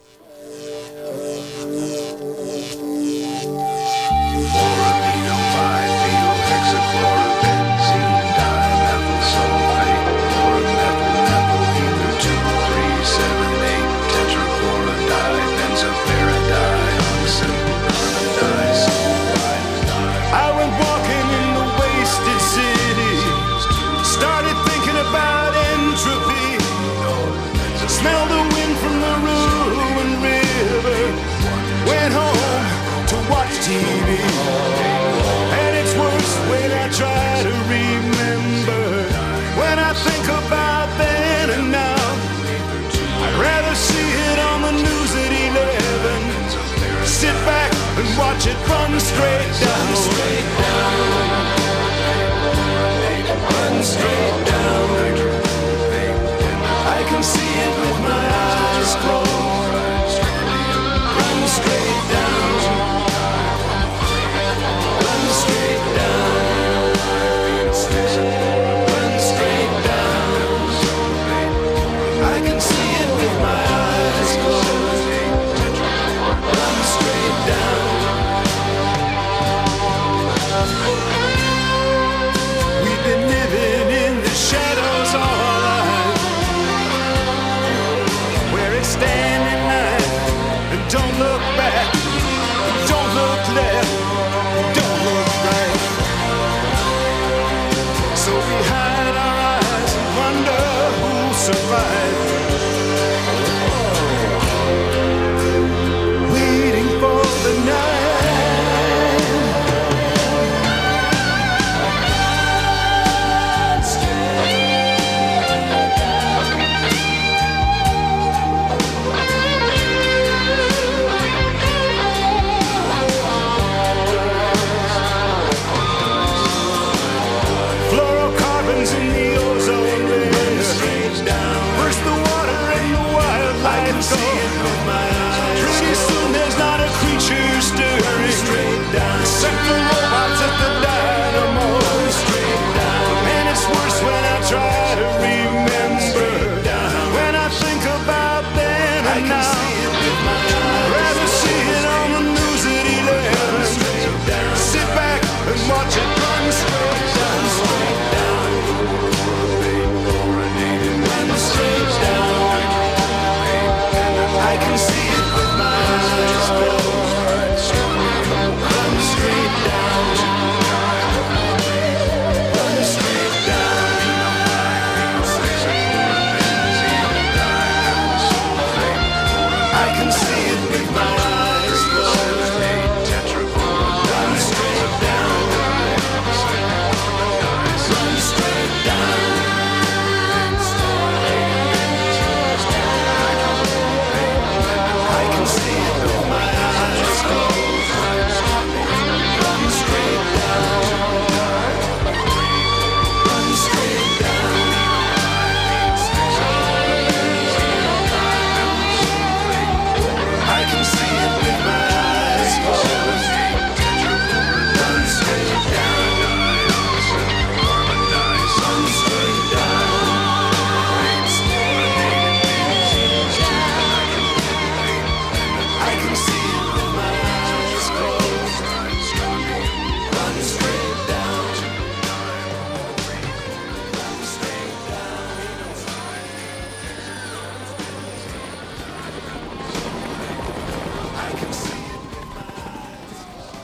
Smell the wind from the ruined river. Went home to watch T V. And it's worse when I try to remember. When I think about then and now, I'd rather see it on the news at eleven. Sit back and watch it run straight down. Run straight down. Run straight down. I can see it with my eyes closed. Run straight down. Run straight down. Run straight down. I can see it with my eyes closed. Run straight down. survive. Waiting for the night. Fluorocarbons in the ozone layer. Burst the water and the wildlife go. Pretty soon there's not a creature stirring, except for robots at the dynamo. And it's worse when I try to remember, when I think about then and now. Rather see it on the news at eleven. Sit back and watch it run straight down. Run straight down. I can see it with my eyes closed. Run straight down. Run straight down. I can see it with my eyes closed. Run straight down. Run straight down. I can see it with my eyes closed. Run straight down. Run straight down. I can see it with my eyes closed. Run straight down. Run straight down. I can see it with my eyes closed. Run straight down. Run straight down. I can see it with my eyes.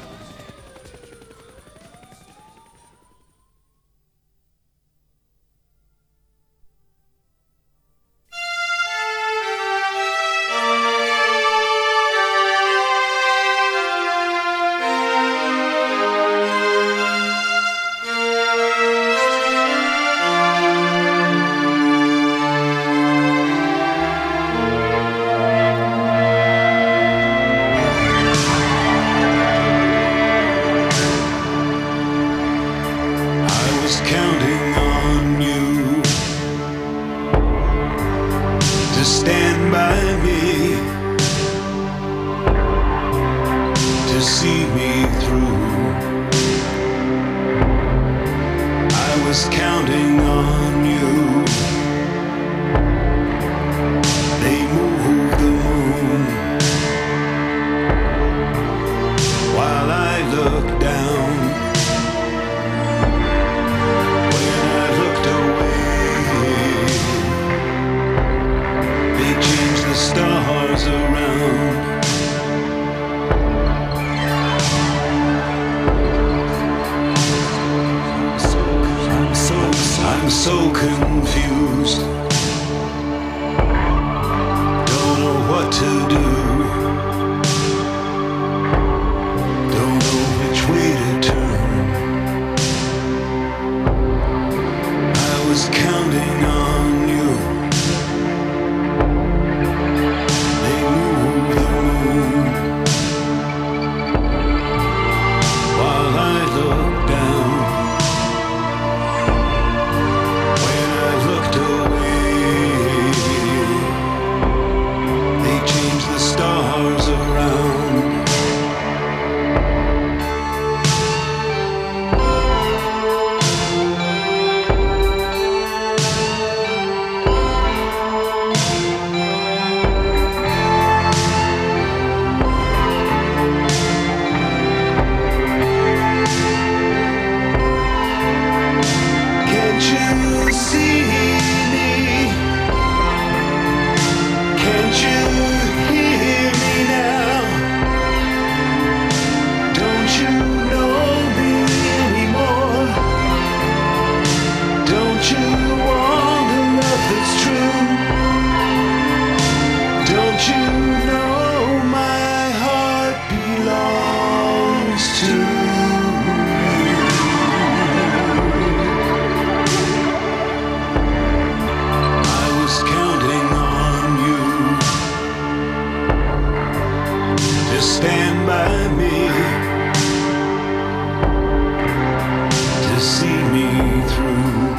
I was counting on you to stand by me, to see me through. I was counting on you. They moved the moon while I looked down. When I looked away, they changed the stars around. I'm so, I'm so confused. Don't know what to do. Don't know which way to turn. I was counting on you. They moved the moon while I looked down. When I looked away, Don't you know my heart belongs to you? I was counting on you to stand by me, to see me through.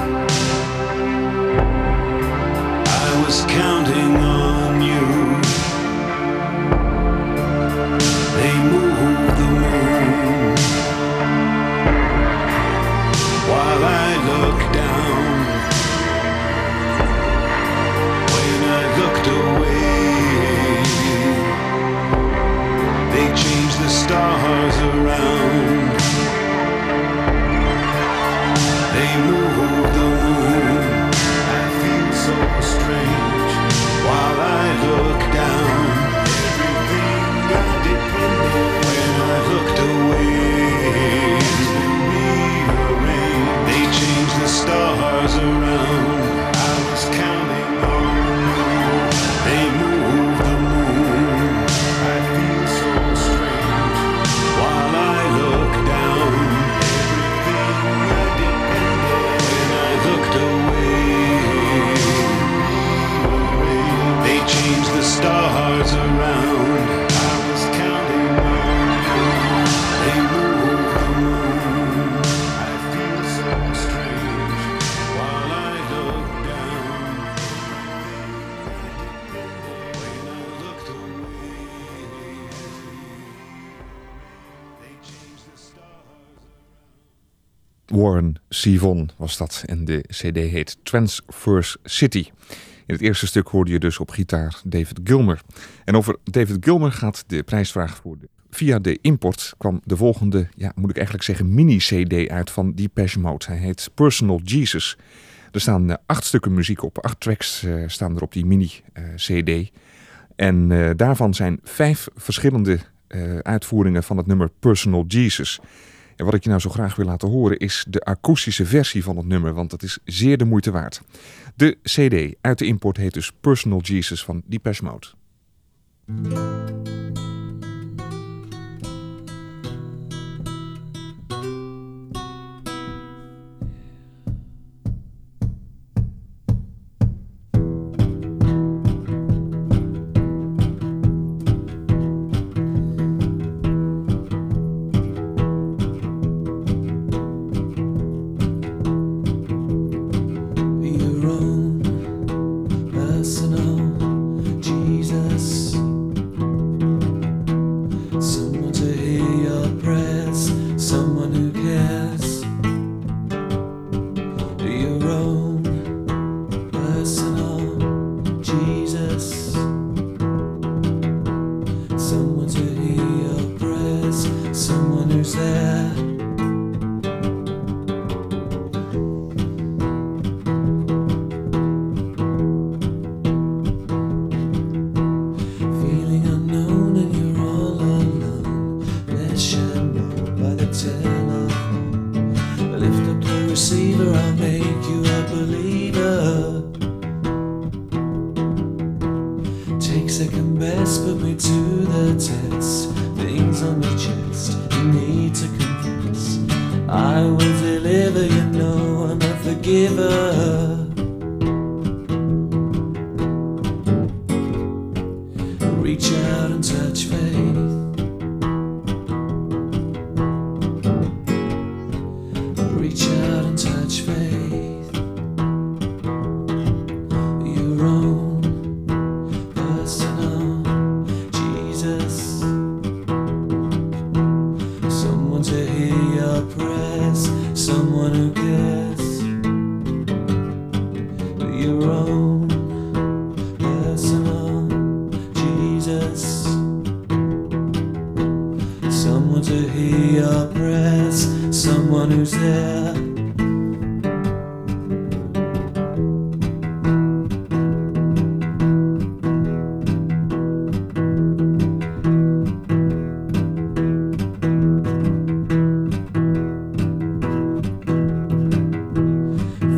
I was counting on you. They moved the moon while I looked down. When I looked away, they changed the stars around. They moved the moon. I feel so strange while I look down. Everything I depended when I looked away has been rearranged. They changed the stars around. I was counting on you. They moved the moon. I feel so strange while I look down. Everything I depended when I looked away. They changed the stars around. I was counting on you. They moved the moon. I feel so strange while I look down. When I looked away, they changed the stars. Warren Zevon was dat en de cd heet Transverse City. In het eerste stuk hoorde je dus op gitaar David Gilmour. En over David Gilmour gaat de prijsvraag voor de... Via de import kwam de volgende, ja, moet ik eigenlijk zeggen, mini-cd uit van Depeche Mode. Hij heet Personal Jesus. Er staan uh, acht stukken muziek op, acht tracks uh, staan er op die mini-cd. Uh, en uh, daarvan zijn vijf verschillende uh, uitvoeringen van het nummer Personal Jesus. En wat ik je nou zo graag wil laten horen is de akoestische versie van het nummer, want dat is zeer de moeite waard. De cd uit de import heet dus Personal Jesus van Depeche Mode.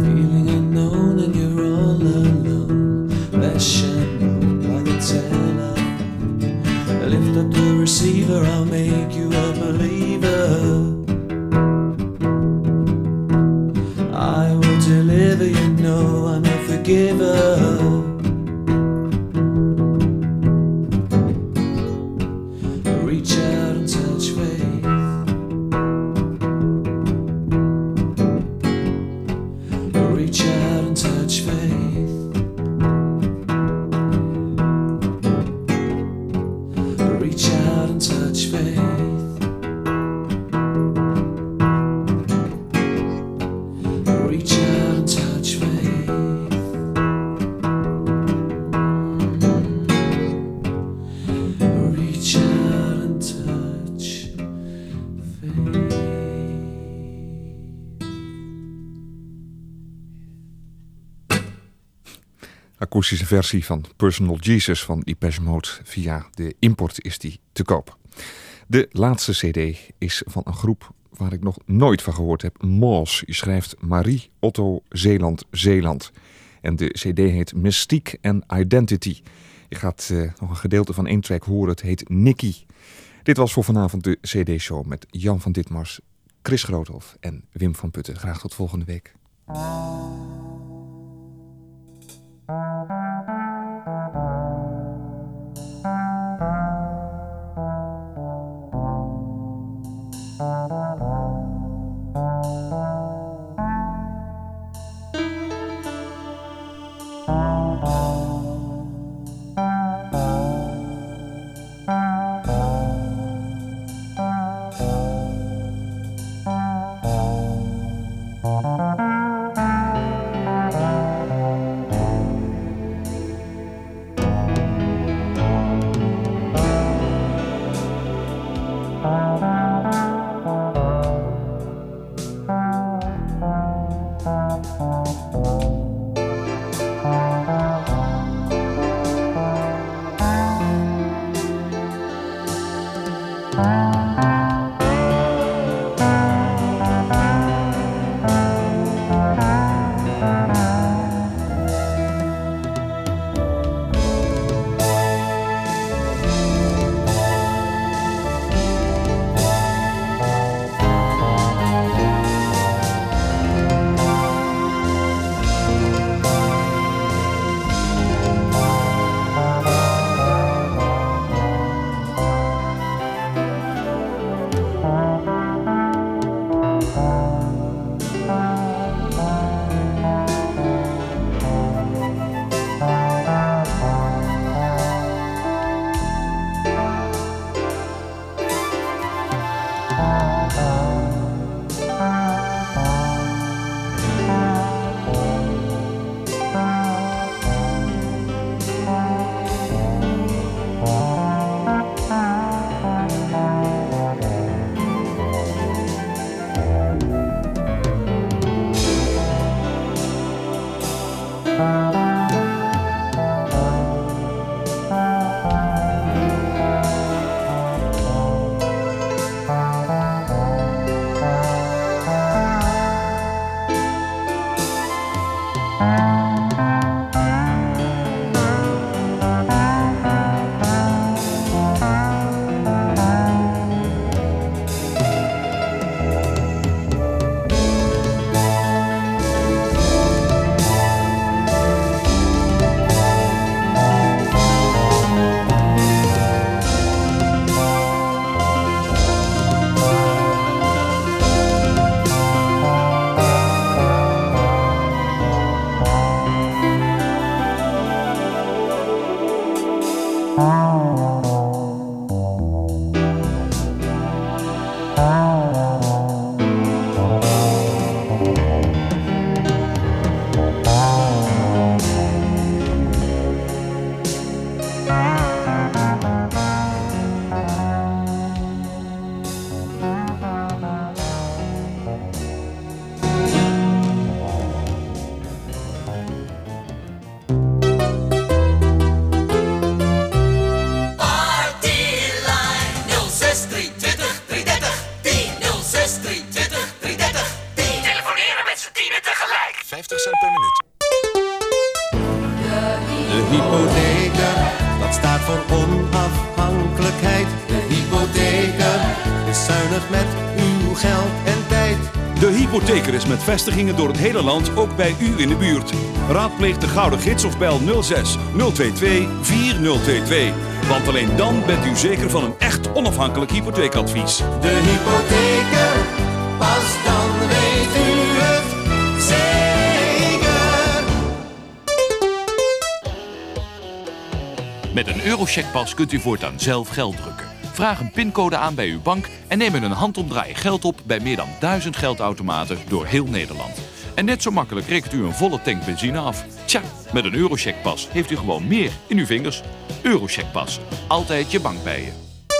Shadow by the tail receiver, I'll make you a believer. I will deliver, you know I'm a forgiver. Reach out and touch faith. Reach out and touch faith. Reach out and touch faith. Reach out and touch faith. Reach out and touch faith. Akoestische versie van Personal Jesus van Depeche Mode. Via de import is die te koop. De laatste cd is van een groep waar ik nog nooit van gehoord heb. Moss. Je schrijft Marie Otto Zeeland Zeeland. En de cd heet Mystique and Identity. Je gaat uh, nog een gedeelte van één track horen. Het heet Nicky. Dit was voor vanavond de cd-show met Jan van Ditmars, Chris Groothoff en Wim van Putten. Graag tot volgende week. zuinig met uw geld en tijd. De Hypotheker is met vestigingen door het hele land, ook bij u in de buurt. Raadpleeg de Gouden Gids of bel nul zes nul twee twee vier nul twee twee. Want alleen dan bent u zeker van een echt onafhankelijk hypotheekadvies. De Hypotheker, pas dan weet u het zeker. Met een Eurocheckpas kunt u voortaan zelf geld drukken. Vraag een pincode aan bij uw bank en neem in een handomdraai geld op bij meer dan duizend geldautomaten door heel Nederland. En net zo makkelijk rekent u een volle tank benzine af. Tja, met een Eurocheckpas heeft u gewoon meer in uw vingers. Eurocheckpas, altijd je bank bij je.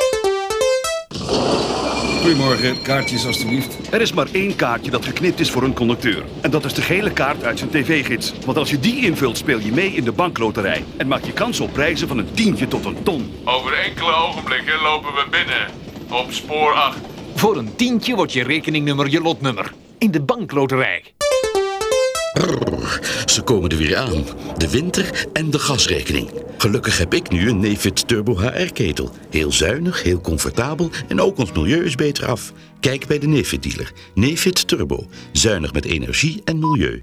Goedemorgen, kaartjes alstublieft. Er is maar één kaartje dat geknipt is voor een conducteur. En dat is de gele kaart uit zijn tv-gids. Want als je die invult, speel je mee in de bankloterij. En maak je kans op prijzen van een tientje tot een ton. Over enkele ogenblikken lopen we binnen. Op spoor acht. Voor een tientje wordt je rekeningnummer je lotnummer. In de bankloterij. Brrr, ze komen er weer aan. De winter en de gasrekening. Gelukkig heb ik nu een Nefit Turbo H R-ketel. Heel zuinig, heel comfortabel en ook ons milieu is beter af. Kijk bij de Nefit-dealer. Nefit Turbo. Zuinig met energie en milieu.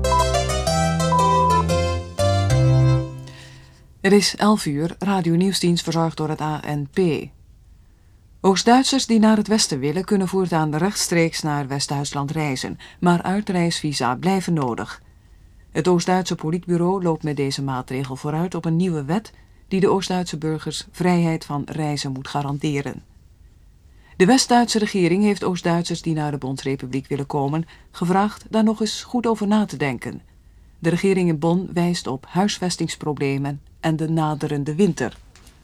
Het is elf uur, Radio Nieuwsdienst verzorgd door het A N P. Oost-Duitsers die naar het westen willen kunnen voortaan rechtstreeks naar West-Duitsland reizen, maar uitreisvisa blijven nodig. Het Oost-Duitse politbureau loopt met deze maatregel vooruit op een nieuwe wet die de Oost-Duitse burgers vrijheid van reizen moet garanderen. De West-Duitse regering heeft Oost-Duitsers die naar de Bondsrepubliek willen komen gevraagd daar nog eens goed over na te denken. De regering in Bonn wijst op huisvestingsproblemen en de naderende winter.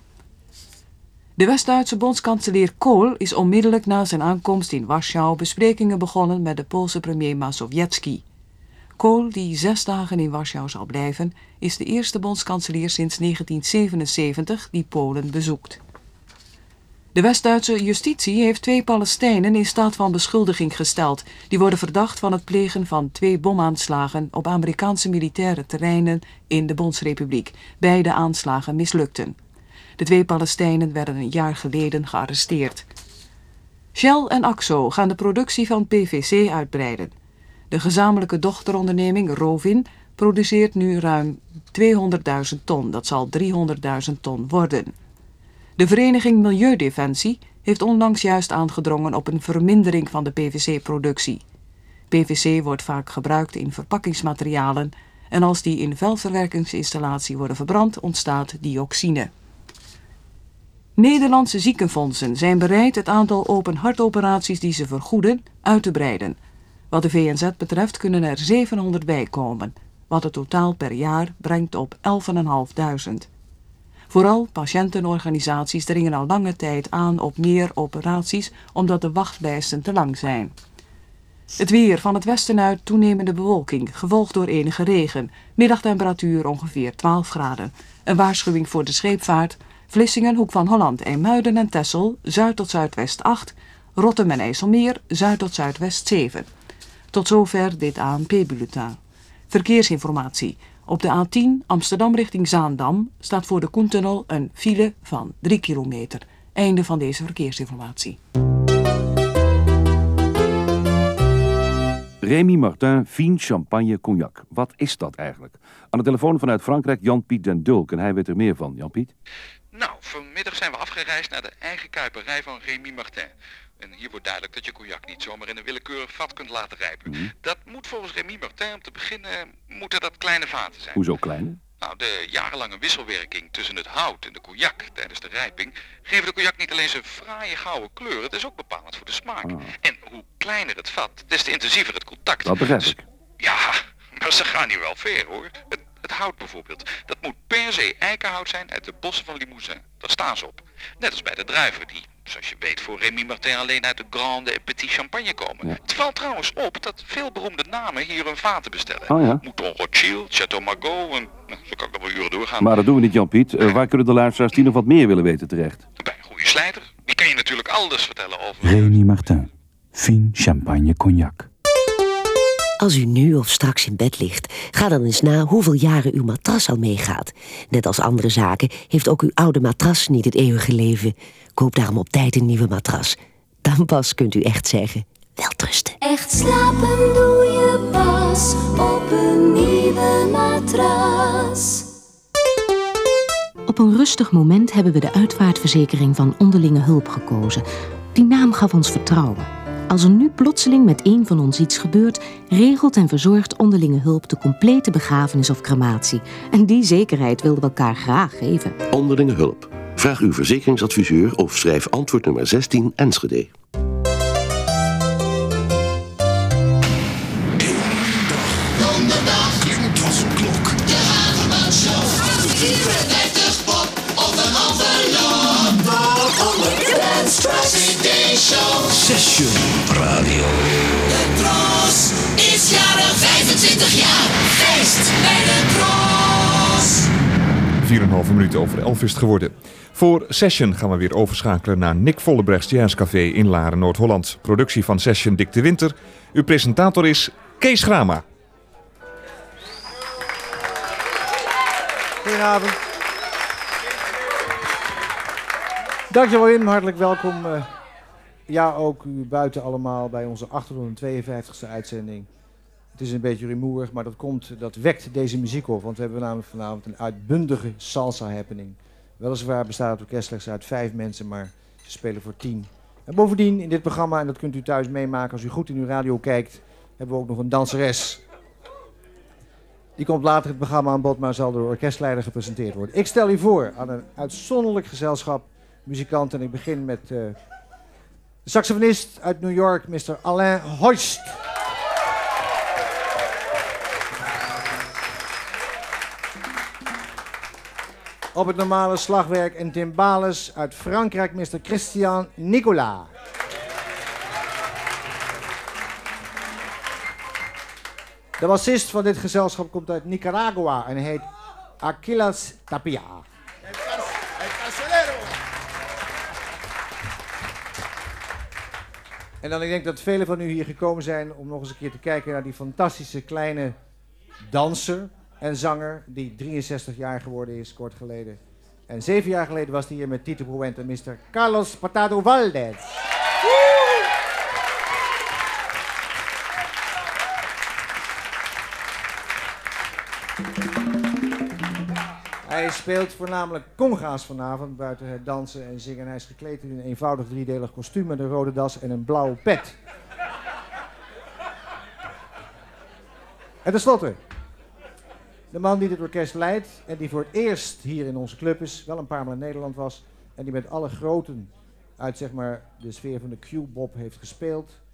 De West-Duitse bondskanselier Kohl is onmiddellijk na zijn aankomst in Warschau besprekingen begonnen met de Poolse premier Mazowiecki. Kohl, die zes dagen in Warschau zal blijven, is de eerste bondskanselier sinds negentien zevenenzeventig die Polen bezoekt. De West-Duitse justitie heeft twee Palestijnen in staat van beschuldiging gesteld. Die worden verdacht van het plegen van twee bomaanslagen op Amerikaanse militaire terreinen in de Bondsrepubliek. Beide aanslagen mislukten. De twee Palestijnen werden een jaar geleden gearresteerd. Shell en Akzo gaan de productie van P V C uitbreiden. De gezamenlijke dochteronderneming Rovin produceert nu ruim tweehonderdduizend ton. Dat zal driehonderdduizend ton worden. De vereniging Milieudefensie heeft onlangs juist aangedrongen op een vermindering van de P V C-productie. P V C wordt vaak gebruikt in verpakkingsmaterialen en als die in vuilverwerkingsinstallatie worden verbrand, ontstaat dioxine. Nederlandse ziekenfondsen zijn bereid het aantal open hartoperaties die ze vergoeden uit te breiden. Wat de V N Z betreft kunnen er zevenhonderd bij komen, wat het totaal per jaar brengt op elfduizend. Vooral patiëntenorganisaties dringen al lange tijd aan op meer operaties omdat de wachtlijsten te lang zijn. Het weer: van het westen uit toenemende bewolking, gevolgd door enige regen. Middagtemperatuur ongeveer twaalf graden. Een waarschuwing voor de scheepvaart. Vlissingen, Hoek van Holland, IJmuiden en Texel, zuid tot zuidwest acht. Rottum en IJsselmeer, zuid tot zuidwest zeven. Tot zover dit A N P-bulletin. Verkeersinformatie. Op de A tien Amsterdam richting Zaandam staat voor de Koentunnel een file van drie kilometer. Einde van deze verkeersinformatie. Rémy Martin, Fine Champagne Cognac. Wat is dat eigenlijk? Aan de telefoon vanuit Frankrijk Jan-Piet den Dulk. En hij weet er meer van. Jan-Piet? Nou, vanmiddag zijn we afgereisd naar de eigen kuiperij van Rémy Martin. En hier wordt duidelijk dat je cognac niet zomaar in een willekeurig vat kunt laten rijpen. Mm-hmm. Dat moet volgens Rémy Martin om te beginnen, moeten dat kleine vaten zijn. Hoezo kleine? Nou, de jarenlange wisselwerking tussen het hout en de cognac tijdens de rijping geven de cognac niet alleen zijn fraaie gouden kleur, het is ook bepalend voor de smaak. Ah. En hoe kleiner het vat, des te intensiever het contact. Dat begrijp ik. Dus, ja, maar ze gaan hier wel ver hoor. Het, het hout bijvoorbeeld, dat moet per se eikenhout zijn uit de bossen van Limousin. Daar staan ze op. Net als bij de druiven die, zoals je weet, voor Rémy Martin alleen uit de Grande en Petit Champagne komen. Ja. Het valt trouwens op dat veel beroemde namen hier hun vaten bestellen. Oh ja. Mouton Rothschild, Chateau Margaux en nou, zo kan ik nog wel uren doorgaan. Maar dat doen we niet, Jan-Piet. Uh, waar kunnen de luisteraars die nog wat meer willen weten terecht? Bij een goede slijter. Die kan je natuurlijk alles vertellen over... Rémy Martin. Fine Champagne Cognac. Als u nu of straks in bed ligt, ga dan eens na hoeveel jaren uw matras al meegaat. Net als andere zaken heeft ook uw oude matras niet het eeuwige leven. Koop daarom op tijd een nieuwe matras. Dan pas kunt u echt zeggen, welterusten. Echt slapen doe je pas op een nieuwe matras. Op een rustig moment hebben we de uitvaartverzekering van Onderlinge Hulp gekozen. Die naam gaf ons vertrouwen. Als er nu plotseling met een van ons iets gebeurt, regelt en verzorgt Onderlinge Hulp de complete begrafenis of crematie. En die zekerheid wilden we elkaar graag geven. Onderlinge Hulp. Vraag uw verzekeringsadviseur of schrijf antwoord nummer zestien Enschede. Donderdag, het was een klok. De Hageman-show. vierenvijftig pop of een envelop. De Dance Trust C D-show. Session Radio. De Tros is jarig vijfentwintig jaar. Feest bij de Tros. vier komma vijf minuten over elf is het geworden. Voor Session gaan we weer overschakelen naar Nick Vollebrechts Jazzcafé in Laren, Noord-Holland. Productie van Session Dick de Winter. Uw presentator is Kees Grama. Goedenavond. Dankjewel Wim, hartelijk welkom. Uh, ja, ook u buiten allemaal bij onze achthonderdtweeënvijftigste uitzending. Het is een beetje rumoerig, maar dat komt, dat wekt deze muziek op. Want we hebben namelijk vanavond een uitbundige salsa happening. Weliswaar bestaat het orkest slechts uit vijf mensen, maar ze spelen voor tien. En bovendien in dit programma, en dat kunt u thuis meemaken als u goed in uw radio kijkt, hebben we ook nog een danseres. Die komt later het programma aan bod, maar zal door de orkestleider gepresenteerd worden. Ik stel u voor aan een uitzonderlijk gezelschap muzikanten. En ik begin met uh, de saxofonist uit New York, mister Alain Hoist. Op het normale slagwerk en timbales uit Frankrijk, mister Christian Nicolas. De bassist van dit gezelschap komt uit Nicaragua en heet Aquiles Tapia. En dan ik denk dat velen van u hier gekomen zijn om nog eens een keer te kijken naar die fantastische kleine danser en zanger die drieënzestig jaar geworden is, kort geleden. En zeven jaar geleden was hij hier met Tito Puente en mister Carlos Patado Valdez. Hij speelt voornamelijk conga's vanavond, buiten het dansen en zingen. Hij is gekleed in een eenvoudig driedelig kostuum met een rode das en een blauwe pet. En tenslotte, de man die dit orkest leidt en die voor het eerst hier in onze club is, wel een paar maal in Nederland was, en die met alle groten uit zeg maar de sfeer van de Q-bop heeft gespeeld.